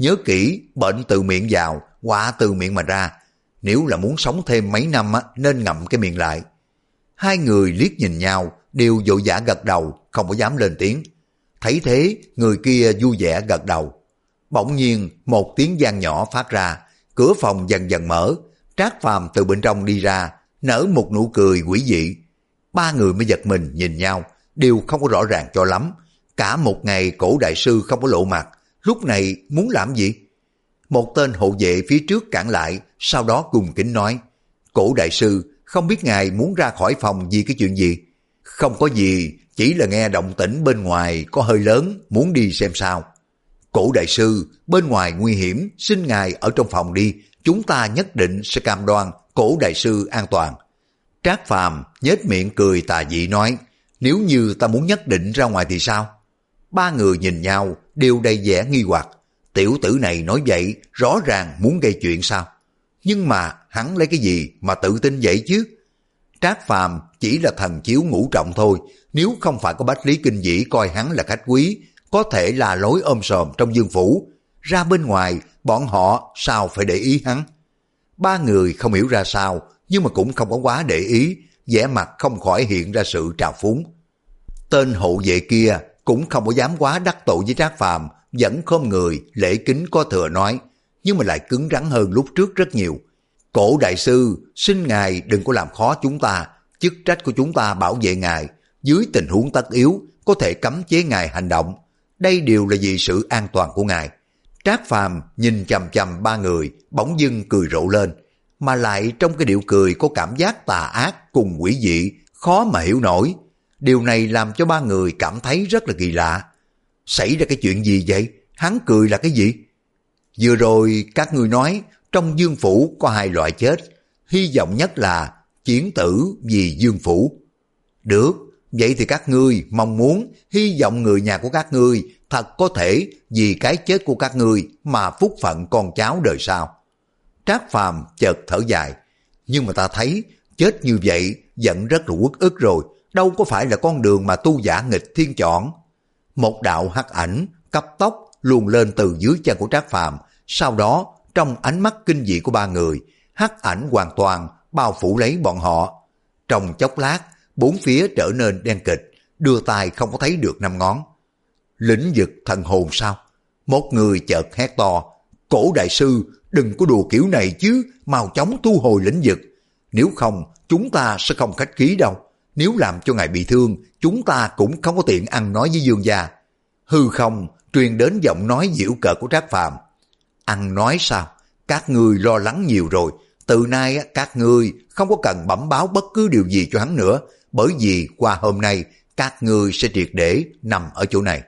nhớ kỹ, bệnh từ miệng vào, họa từ miệng mà ra. Nếu là muốn sống thêm mấy năm á, nên ngậm cái miệng lại. Hai người liếc nhìn nhau, đều vội vã gật đầu, không có dám lên tiếng. Thấy thế, người kia vui vẻ gật đầu. Bỗng nhiên, một tiếng vang nhỏ phát ra, cửa phòng dần dần mở, Trác Phàm từ bên trong đi ra, nở một nụ cười quỷ dị. Ba người mới giật mình nhìn nhau, đều không có rõ ràng cho lắm. Cả một ngày Cổ đại sư không có lộ mặt, lúc này muốn làm gì? Một tên hộ vệ phía trước cản lại, sau đó cung kính nói, Cổ đại sư, không biết ngài muốn ra khỏi phòng vì cái chuyện gì? Không có gì, chỉ là nghe động tĩnh bên ngoài có hơi lớn, muốn đi xem sao. Cổ đại sư, bên ngoài nguy hiểm, xin ngài ở trong phòng đi, chúng ta nhất định sẽ cam đoan Cổ đại sư an toàn. Trác Phàm nhếch miệng cười tà dị nói, nếu như ta muốn nhất định ra ngoài thì sao? Ba người nhìn nhau đều đầy vẻ nghi hoặc, tiểu tử này nói vậy rõ ràng muốn gây chuyện sao? Nhưng mà hắn lấy cái gì mà tự tin vậy chứ? Trác Phàm chỉ là thần chiếu ngũ trọng thôi, nếu không phải có Bách Lý Kinh Vĩ coi hắn là khách quý, có thể là lối ôm sòm trong dương phủ, ra bên ngoài bọn họ sao phải để ý hắn? Ba người không hiểu ra sao, nhưng mà cũng không có quá để ý, vẻ mặt không khỏi hiện ra sự trào phúng. Tên hộ vệ kia cũng không có dám quá đắc tội với Trác Phàm, vẫn khom người lễ kính có thừa nói, nhưng mà lại cứng rắn hơn lúc trước rất nhiều. Cổ đại sư, xin ngài đừng có làm khó chúng ta, chức trách của chúng ta bảo vệ ngài, dưới tình huống tất yếu có thể cấm chế ngài hành động, đây đều là vì sự an toàn của ngài. Trác Phàm nhìn chằm chằm ba người, bỗng dưng cười rộ lên, mà lại trong cái điệu cười có cảm giác tà ác cùng quỷ dị, khó mà hiểu nổi. Điều này làm cho ba người cảm thấy rất là kỳ lạ. Xảy ra cái chuyện gì vậy? Hắn cười là cái gì? Vừa rồi các ngươi nói trong dương phủ có hai loại chết, hy vọng nhất là chiến tử vì dương phủ. Được, vậy thì các ngươi mong muốn, hy vọng người nhà của các ngươi thật có thể vì cái chết của các ngươi mà phúc phận con cháu đời sau. Trác Phàm chợt thở dài, nhưng mà ta thấy chết như vậy vẫn rất là uất ức rồi, đâu có phải là con đường mà tu giả nghịch thiên chọn. Một đạo hắc ảnh cấp tốc luồn lên từ dưới chân của Trác Phàm, sau đó trong ánh mắt kinh dị của ba người, hắc ảnh hoàn toàn bao phủ lấy bọn họ. Trong chốc lát, bốn phía trở nên đen kịch, đưa tay không có thấy được năm ngón. Lĩnh vực thần hồn sao? Một người chợt hét to, Cổ đại sư, đừng có đùa kiểu này chứ, mau chóng thu hồi lĩnh vực. Nếu không, chúng ta sẽ không khách khí đâu. Nếu làm cho ngài bị thương, chúng ta cũng không có tiện ăn nói với Dương gia. Hư không, truyền đến giọng nói giễu cợt của Trác Phàm. Ăn nói sao? Các ngươi lo lắng nhiều rồi. Từ nay các ngươi không có cần bẩm báo bất cứ điều gì cho hắn nữa, bởi vì qua hôm nay các ngươi sẽ triệt để nằm ở chỗ này.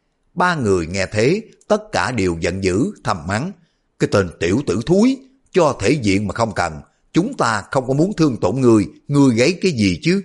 Ba người nghe thế, tất cả đều giận dữ, thầm mắng. Cái tên tiểu tử thúi, cho thể diện mà không cần. Chúng ta không có muốn thương tổn ngươi, ngươi gáy cái gì chứ?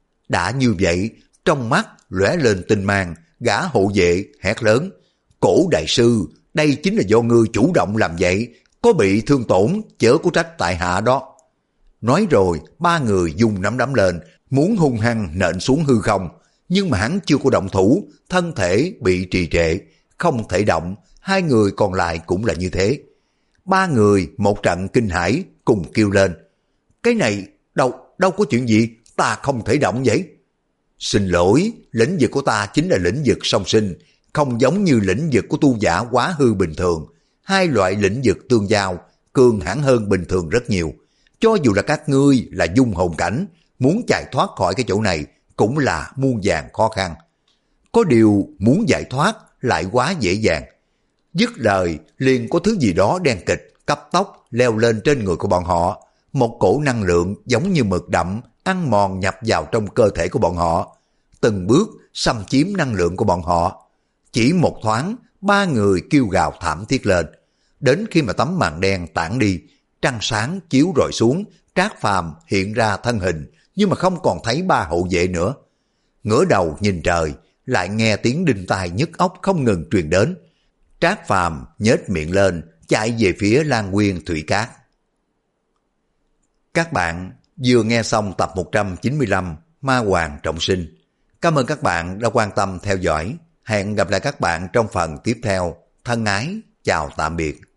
Đã như vậy, trong mắt lóe lên tinh mang, gã hộ vệ hét lớn. Cổ đại sư, đây chính là do ngươi chủ động làm vậy, có bị thương tổn, chớ có trách tại hạ đó. Nói rồi, ba người dùng nắm đấm lên, muốn hung hăng nện xuống hư không, nhưng mà hắn chưa có động thủ, thân thể bị trì trệ, không thể động, hai người còn lại cũng là như thế. Ba người một trận kinh hãi cùng kêu lên. Cái này, đâu, đâu có chuyện gì, ta không thể động vậy. Xin lỗi, lĩnh vực của ta chính là lĩnh vực song sinh, không giống như lĩnh vực của tu giả quá hư bình thường. Hai loại lĩnh vực tương giao, cường hãn hơn bình thường rất nhiều. Cho dù là các ngươi là dung hồn cảnh, muốn chạy thoát khỏi cái chỗ này cũng là muôn vàn khó khăn. Có điều muốn giải thoát lại quá dễ dàng. Dứt lời liền có thứ gì đó đen kịch, cấp tốc leo lên trên người của bọn họ. Một cổ năng lượng giống như mực đậm, ăn mòn nhập vào trong cơ thể của bọn họ. Từng bước xâm chiếm năng lượng của bọn họ. Chỉ một thoáng, ba người kêu gào thảm thiết lên. Đến khi mà tấm màn đen tản đi, trăng sáng chiếu rọi xuống, Trác Phàm hiện ra thân hình, nhưng mà không còn thấy ba hộ vệ nữa. Ngửa đầu nhìn trời, lại nghe tiếng đinh tai nhức óc không ngừng truyền đến. Trác Phàm nhếch miệng lên, chạy về phía Lan Nguyên Thủy Cát. Các bạn vừa nghe xong tập một trăm chín mươi lăm Ma Hoàng Trọng Sinh. Cảm ơn các bạn đã quan tâm theo dõi. Hẹn gặp lại các bạn trong phần tiếp theo. Thân ái, chào tạm biệt.